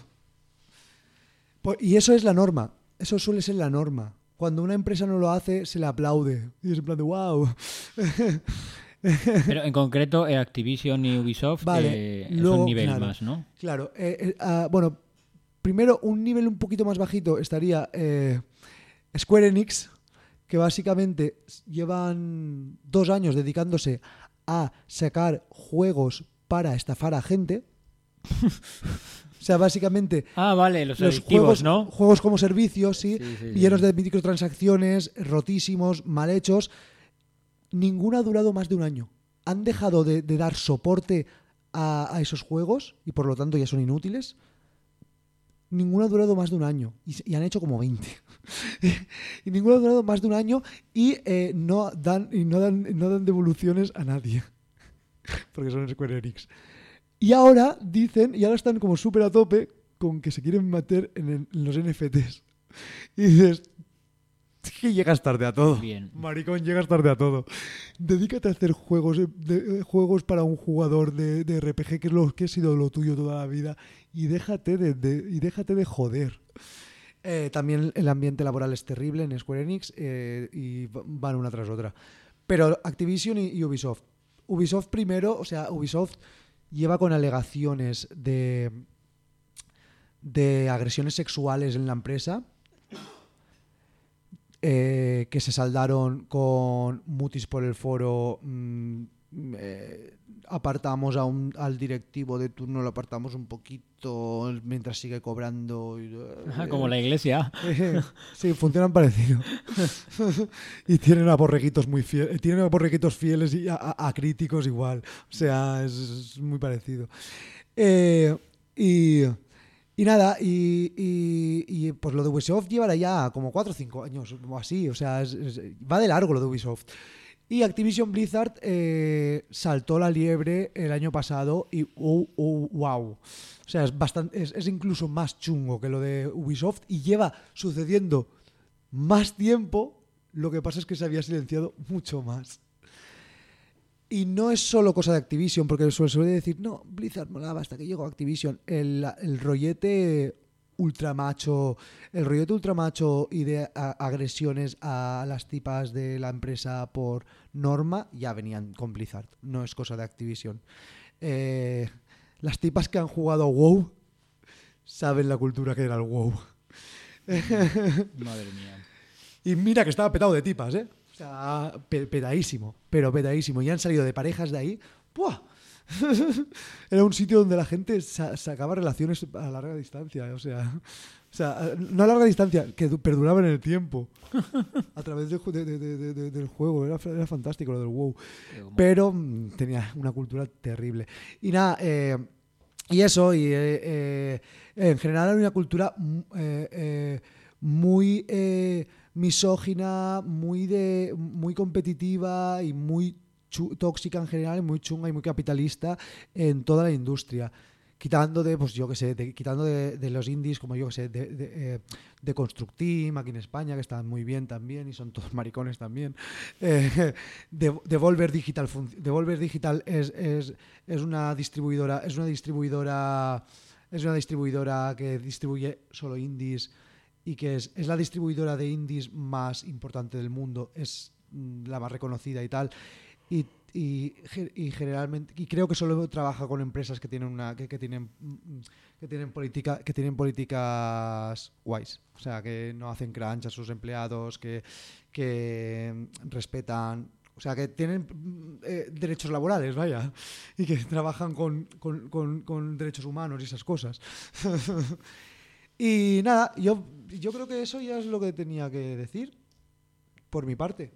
Y eso es la norma. Eso suele ser la norma. Cuando una empresa no lo hace, se le aplaude. Y es en plan de wow. Pero en concreto eh, Activision y Ubisoft Vale, eh, luego, es un nivel claro, más, ¿no? Claro. eh, eh, ah, bueno, primero un nivel un poquito más bajito estaría eh, Square Enix, que básicamente llevan dos años dedicándose a sacar juegos para estafar a gente. O sea, básicamente Ah, vale, los, los adictivos, juegos, ¿no? juegos como servicios, sí, Sí, sí, llenos sí. de microtransacciones, rotísimos, mal hechos. Ninguno ha durado más de un año. Han dejado de, de dar soporte a, a esos juegos y por lo tanto ya son inútiles. Ninguno ha durado más de un año y, se- y han hecho como veinte. Y ninguno ha durado más de un año y eh, no dan y no dan, no dan devoluciones a nadie. Porque son Square Enix. Y ahora dicen, y ahora están como súper a tope con que se quieren meter en, el- en los N F Ts. Y dices, es que llegas tarde a todo. Bien. Maricón, llegas tarde a todo. Dedícate a hacer juegos, eh, de- eh, juegos para un jugador de, de R P G, que es lo que ha sido lo tuyo toda la vida, y déjate de, de- y déjate de joder. Eh, también el ambiente laboral es terrible en Square Enix eh, y v- van una tras otra. Pero Activision y, y Ubisoft. Ubisoft primero, o sea, Ubisoft lleva con alegaciones de, de agresiones sexuales en la empresa eh, que se saldaron con mutis por el foro. mm, eh, apartamos a un, al directivo de turno, lo apartamos un poquito mientras sigue cobrando. y, Ajá, eh, como la iglesia. eh, sí, funcionan parecido. Y tienen a borreguitos muy fieles, tienen a borreguitos fieles y a, a- a críticos igual. O sea, es, es muy parecido. Eh, y, y nada, y, y- y, pues lo de Ubisoft llevará ya como cuatro o cinco años o así. O sea, es- es- va de largo lo de Ubisoft. Y Activision Blizzard eh, saltó la liebre el año pasado y oh, oh, wow. O sea, es, bastante, es, es incluso más chungo que lo de Ubisoft y lleva sucediendo más tiempo. Lo que pasa es que se había silenciado mucho más. Y no es solo cosa de Activision, porque se suele decir, no, Blizzard molaba hasta que llegó Activision. El, el rollete ultramacho, el rollete ultramacho y de a- agresiones a las tipas de la empresa por norma ya venían con Blizzard. No es cosa de Activision. Eh, las tipas que han jugado a WoW saben la cultura que era el WoW. Madre mía. Y mira que estaba petado de tipas, ¿eh? O sea, pe- petadísimo, pero petadísimo. Y han salido de parejas de ahí. ¡Buah! Era un sitio donde la gente sa- sacaba relaciones a larga distancia. O sea, o sea, no a larga distancia, que du- perduraban en el tiempo. A través del, ju- de- de- de- de- del juego. Era, era fantástico lo del WoW. Pero mm, tenía una cultura terrible. Y nada, eh, y eso, y eh, eh, en general era una cultura mm, eh, eh, muy eh, misógina, muy de muy competitiva y muy chu- tóxica en general, y muy chunga y muy capitalista en toda la industria. Quitando de, pues yo qué sé, de- quitando de, de los indies como yo que sé, de, de, eh, de Construct Team aquí en España, que están muy bien también y son todos maricones también. Eh, de, Devolver Digital, fun- Devolver Digital es, es, es una distribuidora, es una distribuidora, es una distribuidora que distribuye solo indies y que es, es la distribuidora de indies más importante del mundo, es mm, la más reconocida y tal. Y, y, ge- y generalmente y creo que solo trabaja con empresas que tienen una que, que tienen mm, que tienen política que tienen políticas guays, o sea, que no hacen crunch a sus empleados, que que mm, respetan, o sea, que tienen mm, eh, derechos laborales, vaya, y que trabajan con, con, con, con derechos humanos y esas cosas. Y nada, yo yo creo que eso ya es lo que tenía que decir por mi parte.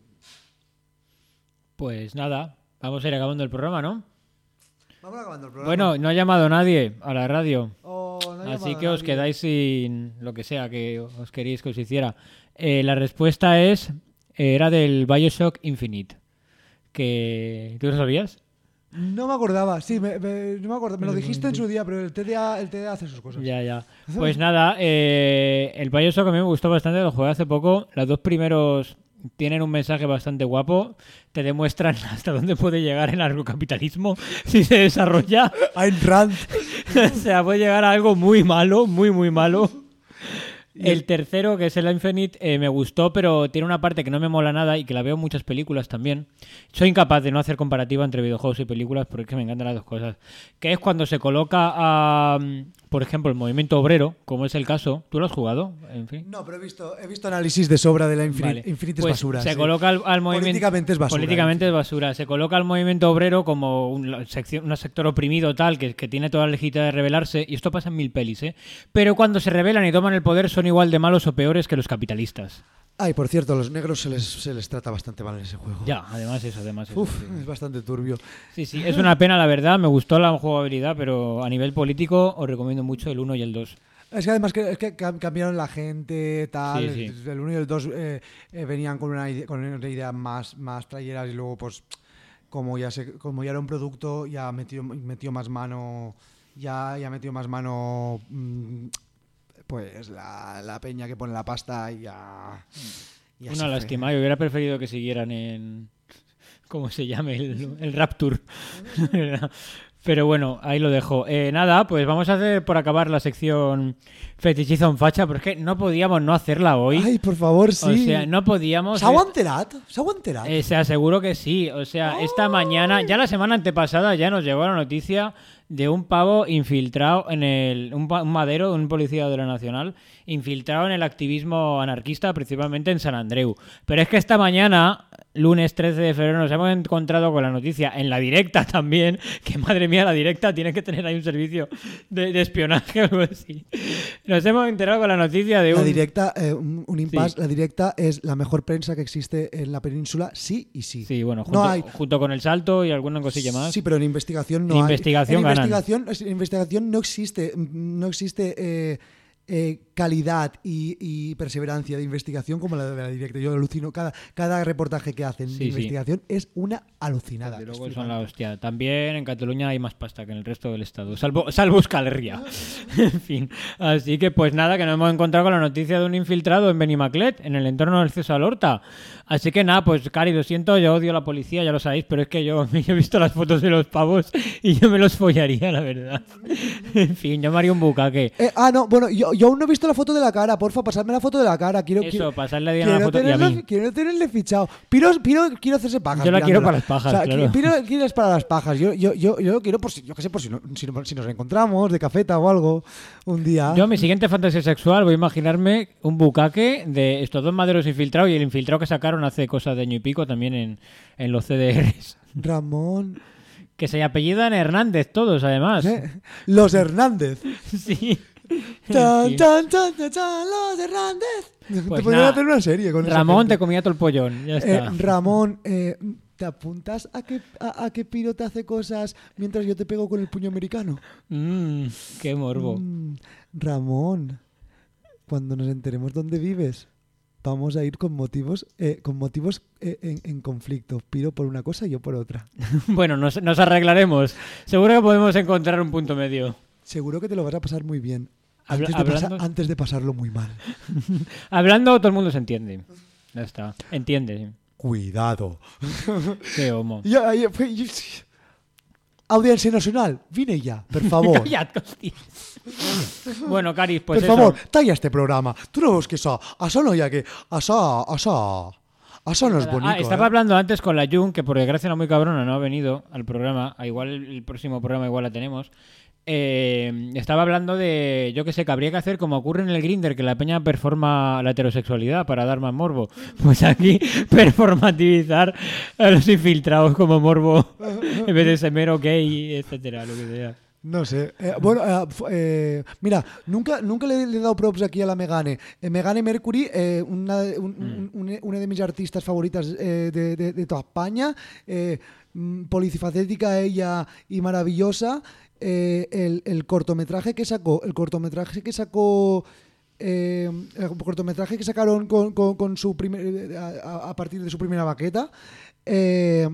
Pues nada, vamos a ir acabando el programa, ¿no? Vamos acabando el programa. Bueno, no ha llamado nadie a la radio. Oh, no ha Así llamado que os nadie. quedáis sin lo que sea que os queréis que os hiciera. Eh, la respuesta es, eh, era del Bioshock Infinite. Que, ¿tú lo sabías? No me acordaba, sí, me, me- no me acordaba. Me lo dijiste en su día, pero el T D A, el T D A hace sus cosas. Ya, ya. Pues nada, eh, el Bioshock a mí me gustó bastante, lo jugué hace poco. Los dos primeros tienen un mensaje bastante guapo, te demuestran hasta dónde puede llegar el agrocapitalismo si se desarrolla. Ayn Rand. O sea, puede llegar a algo muy malo, muy, muy malo. El tercero, que es el Infinite, eh, me gustó, pero tiene una parte que no me mola nada y que la veo en muchas películas también. Soy incapaz de no hacer comparativa entre videojuegos y películas porque es que me encantan las dos cosas. Que es cuando se coloca a, por ejemplo, el movimiento obrero, como es el caso. ¿Tú lo has jugado? En fin. No, pero he visto, he visto análisis de sobra de la Infinite, Vale. Infinite es Pues basura. Se sí. coloca al, al movimiento. Políticamente es basura. Políticamente es basura. Se coloca al movimiento obrero como un, sección, un sector oprimido tal, que, que tiene toda la legitimidad de rebelarse. Y esto pasa en mil pelis, ¿eh? Pero cuando se rebelan y toman el poder son igual de malos o peores que los capitalistas. Ay, por cierto, a los negros se les, se les trata bastante mal en ese juego. Ya, además eso, además eso. Uf, sí. es bastante turbio. Sí, sí, es una pena, la verdad. Me gustó la jugabilidad, pero a nivel político os recomiendo mucho el uno y el dos. Es que además que, es que cam- cambiaron la gente, tal. Sí, sí. El uno y el dos eh, eh, venían con una idea, con una idea más, más trayeras y luego, pues, como ya se, como ya era un producto, ya metió, metió más mano, ya, ya metió más mano, mmm, pues la, la peña que pone la pasta y ya. ya se Una fue. lástima. Yo hubiera preferido que siguieran en... ¿Cómo se llame? El, el Rapture. Pero bueno, ahí lo dejo. Eh, nada, pues vamos a hacer por acabar la sección Fetichizo en Facha, pero es que no podíamos no hacerla hoy. Ay, por favor, sí. O sea, no podíamos... ¿S'ha enterat? ¿S'ha enterat? Eh, se aseguro que sí. O sea, esta mañana, ya la semana antepasada, ya nos llegó la noticia de un pavo infiltrado en el... Un, pa- un madero, un policía de la Nacional, infiltrado en el activismo anarquista, principalmente en San Andreu. Pero es que esta mañana, lunes trece de febrero, nos hemos encontrado con la noticia en la directa también, que madre mía, la directa tiene que tener ahí un servicio de, de espionaje o algo así. Nos hemos enterado con la noticia de un... La directa, eh, un, un impasse, Sí. la directa es la mejor prensa que existe en la península, sí y sí. Sí, bueno, junto, no hay, junto con el salto y alguna cosilla más. Sí, pero en investigación no En hay. investigación en ganan. investigación, en investigación no existe, no existe eh, eh, calidad y, y perseverancia de investigación como la de la directa. Yo alucino, cada, cada reportaje que hacen Sí, de sí. investigación es una alucinada. Desde Es luego son flipante. la hostia. También en Cataluña hay más pasta que en el resto del estado, salvo, salvo Euskal Herria. En fin, así que pues nada, que nos hemos encontrado con la noticia de un infiltrado en Benimaclet, en el entorno del César Horta. Así que nada, pues Cari, lo siento, yo odio a la policía, ya lo sabéis, pero es que yo, yo he visto las fotos de los pavos y yo me los follaría, la verdad. En fin, yo me haría un bucaque. Eh, ah, no, bueno, yo, yo aún no he visto la foto de la cara, porfa, pasadme la foto de la cara. Quiero, Eso, quiero, pasarle a Diana la quiero foto y a tenerlo- mí. quiero tenerle fichado. Piro, Piro quiero hacerse pajas. Yo la quiero mirándola. para las pajas, O sea, claro. Piro quiere es para las pajas. Yo, yo, yo, yo lo quiero por si, yo qué sé, por si, no- si, no- si nos encontramos de cafeta o algo un día. Yo, mi siguiente fantasía sexual, voy a imaginarme un bucaque de estos dos maderos infiltrados y el infiltrado que sacaron hace cosa de año y pico también en, en los C D Rs. Ramón. Que se apellidan Hernández todos, además. ¿eh? Los Hernández. Sí. Tan, Sí. tan, tan, tan, tan, los Hernández. Pues te podrían nada, hacer una serie con esa Ramón gente. te comía todo el pollón, ya Eh, está. Ramón, eh, ¿te apuntas a que, a, a que Piro te hace cosas mientras yo te pego con el puño americano? Mm, qué morbo. Mm, Ramón, cuando nos enteremos dónde vives, vamos a ir con motivos, eh, con motivos eh, en, en conflicto. Piro por una cosa y yo por otra. Bueno, nos, nos arreglaremos. Seguro que podemos encontrar un punto medio. Seguro que te lo vas a pasar muy bien. Habla- Antes de, pasa- hablando- antes de pasarlo muy mal. Hablando, todo el mundo se entiende. Ya está. Entiende. sí. Cuidado. Qué homo. Ya, ya, pues, yo- Audiencia Nacional, vine ya, por favor. Callad, hostia. Bueno, Caris, pues per eso. favor, talla este programa. Tu no veus que això, això no hi ha que... Això, això... Això no és bonico, Ah, estaba eh? hablando antes con la Jun, que por desgracia no muy cabrona no ha venido al programa. Ah, igual el, el próximo programa igual la tenemos. Eh, estaba hablando de, yo que sé, que habría que hacer como ocurre en el Grindr, que la peña performa la heterosexualidad para dar más morbo. Pues aquí performativizar a los infiltrados como morbo en vez de semero, gay, etcétera, lo que sea. No sé. Eh, bueno, eh, f- eh, mira, nunca, nunca le, le he dado props aquí a la Megane. Eh, Megane Mercury, eh, una, de- un- un- un- una de mis artistas favoritas eh, de, de- de toda España, eh, mm, polifacética ella y maravillosa. Eh, el, el cortometraje que sacó, el cortometraje que sacó, eh, el cortometraje que sacaron con, con- con su primer, a, a partir de su primera baqueta. Eh,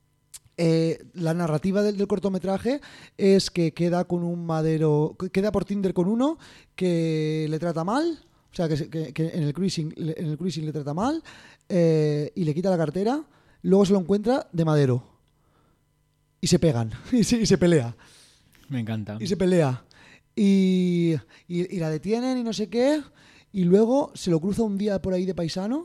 Eh, la narrativa del, del cortometraje es que queda con un madero, que queda por Tinder con uno que le trata mal, o sea, que, se- que- que en el cruising, le- en el cruising le trata mal eh, y le quita la cartera, luego se lo encuentra de madero y se pegan y se, y se pelea Me encanta. y se pelea y, y, y la detienen y no sé qué y luego se lo cruza un día por ahí de paisano,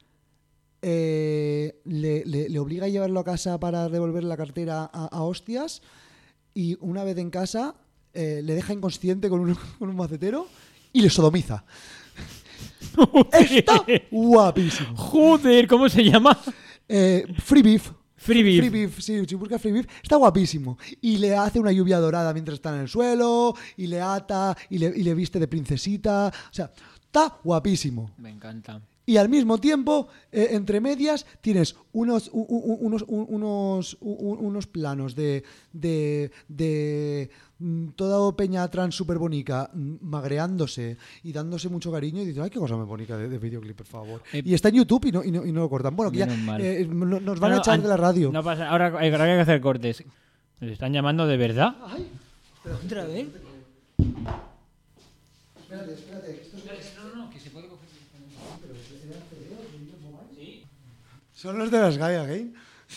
eh, le, le, le obliga a llevarlo a casa para devolver la cartera a, a hostias, y una vez en casa eh, le deja inconsciente con un, con un macetero y le sodomiza. Está guapísimo. Joder, ¿cómo se llama? Eh, Free Beef. Free Beef. Free Beef, sí, si buscas Free Beef, está guapísimo. Y le hace una lluvia dorada mientras está en el suelo, y le ata, y le, y le viste de princesita. O sea, está guapísimo. Me encanta. Y al mismo tiempo, eh, entre medias, tienes unos, u, u, unos, u, unos, u, unos planos de, de, de mm, toda peña trans súper bonica, mm, magreándose y dándose mucho cariño, y dices, ay, qué cosa más bonita de, de videoclip, por favor. Eh, y está en YouTube y no, y no, y no lo cortan. Bueno, que ya eh, nos van no, a echar no, de la radio. No pasa, ahora hay que hacer cortes. ¿Nos están llamando de verdad? Ay, pero, ¿otra vez? Espérate, espérate. Esto es... No, no, que se puede coger. Son los de las Gaia Game.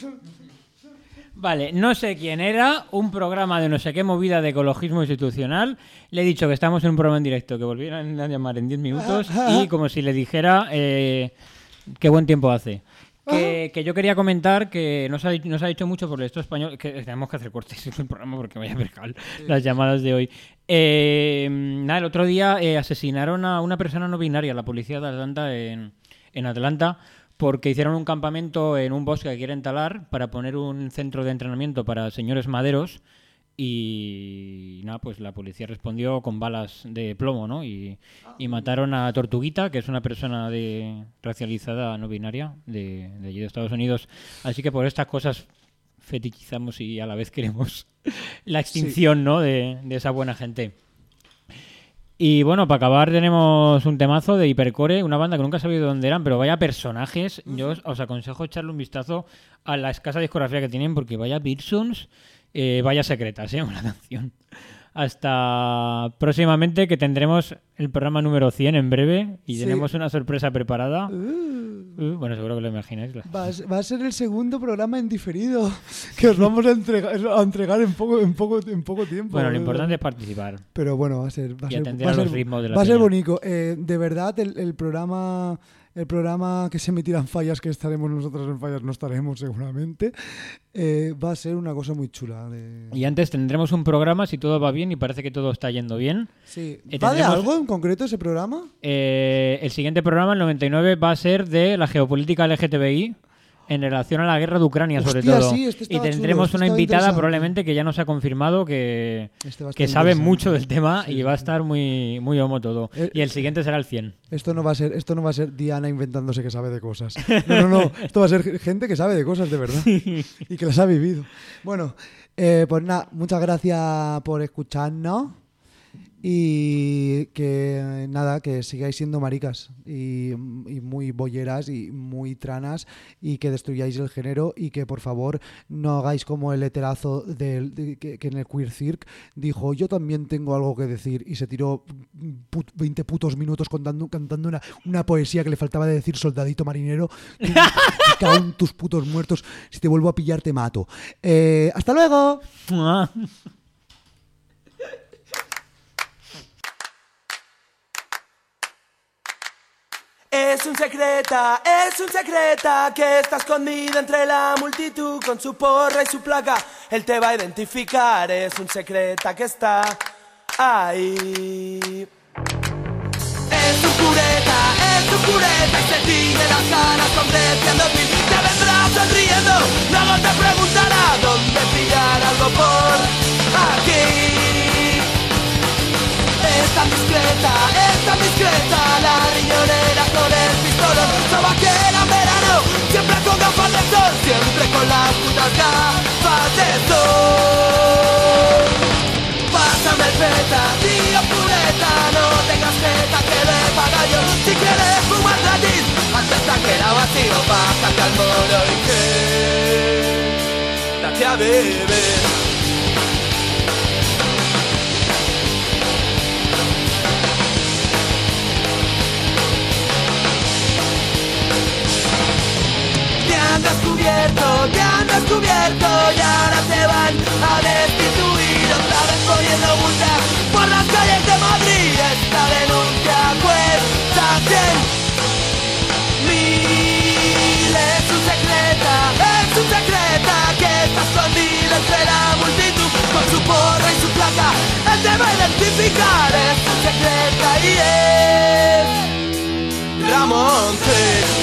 Vale, no sé quién era, un programa de no sé qué movida de ecologismo institucional. Le he dicho que estamos en un programa en directo, que volvieran a llamar en diez minutos y como si le dijera eh, qué buen tiempo hace. Que, que yo quería comentar que no se, ha, no se ha dicho mucho por el Estado español, que tenemos que hacer cortes en el programa porque vaya percal sí. Las llamadas de hoy. Eh, nada, el otro día eh, asesinaron a una persona no binaria, la policía de Atlanta en, en Atlanta, porque hicieron un campamento en un bosque que quieren talar para poner un centro de entrenamiento para señores maderos y nada, pues la policía respondió con balas de plomo, ¿no? Y, y mataron a Tortuguita, que es una persona de racializada no binaria de, de allí de Estados Unidos. Así que por estas cosas fetichizamos y a la vez queremos la extinción, sí. ¿no? de, de esa buena gente. Y bueno, para acabar tenemos un temazo de Hipercore, una banda que nunca he sabido dónde eran, pero vaya personajes. Yo os, os aconsejo echarle un vistazo a la escasa discografía que tienen, porque vaya Bearsons, eh, vaya secretas, ¿eh? Una canción. Hasta próximamente, que tendremos el programa número cien en breve y sí. Tenemos una sorpresa preparada. Uh. Uh, bueno, seguro que lo imagináis. Va a, va a ser el segundo programa en diferido que os vamos a entregar, a entregar en, poco, en, poco, en poco tiempo. Bueno, lo importante es participar. Pero bueno, va a ser, va a y ser, atender va a ser, los ritmos de la va a ser peña. bonito. Eh, de verdad, el, el programa... El programa que se emitirá en Fallas, que estaremos nosotros en Fallas, no estaremos seguramente, eh, va a ser una cosa muy chula. De... Y antes tendremos un programa, si todo va bien, y parece que todo está yendo bien. Sí. Eh, ¿Va de tendremos... algo en concreto ese programa? Eh, el siguiente programa, el noventa y nueve, va a ser de la geopolítica L G T B I. En relación a la guerra de Ucrania, Hostia, sobre todo. Sí, este y tendremos chulo, una invitada probablemente que ya nos ha confirmado que, este que sabe mucho del tema sí, y sí. va a estar muy, muy homo todo. Eh, y el siguiente será el cien. Esto no va a ser, esto no va a ser Diana inventándose que sabe de cosas. No, no, no. Esto va a ser gente que sabe de cosas de verdad y que las ha vivido. Bueno, eh, pues nada, muchas gracias por escucharnos. Y que nada, que sigáis siendo maricas y, y muy bolleras y muy tranas y que destruyáis el género y que por favor no hagáis como el heterazo del, de, que, que en el Queer Cirque dijo yo también tengo algo que decir y se tiró put, veinte putos minutos contando, cantando una, una poesía que le faltaba de decir soldadito marinero. Que, que caen tus putos muertos, si te vuelvo a pillar te mato. Eh, ¡Hasta luego! Es un secreta, es un secreta que está escondido entre la multitud con su porra y su placa. Él te va a identificar, es un secreta que está ahí. Es un pureta, es un pureta y se tiene las ganas convenciendo el fin. Te vendrá sonriendo, luego te preguntará dónde pillar algo por aquí. Es tan discreta, es tan discreta, la riñonera con el pistolón. Sabaquera en verano, siempre con gafas de sol, siempre con las putas gafas de sol. Pásame el peta, tío pureta, no tengas jeta que le paga yo. Si quieres fumar gratis, antes tanquera vacío, pásate al moro y que date a beber. Te han descubierto, te han descubierto y ahora te van a destituir otra vez poniendo multas por las calles de Madrid. Esta denuncia cuesta está cien mil. Es un secreta, es un secreta que está escondida entre la multitud. Con su porra y su placa, él te va a identificar. Es un secreta y es Ramón T.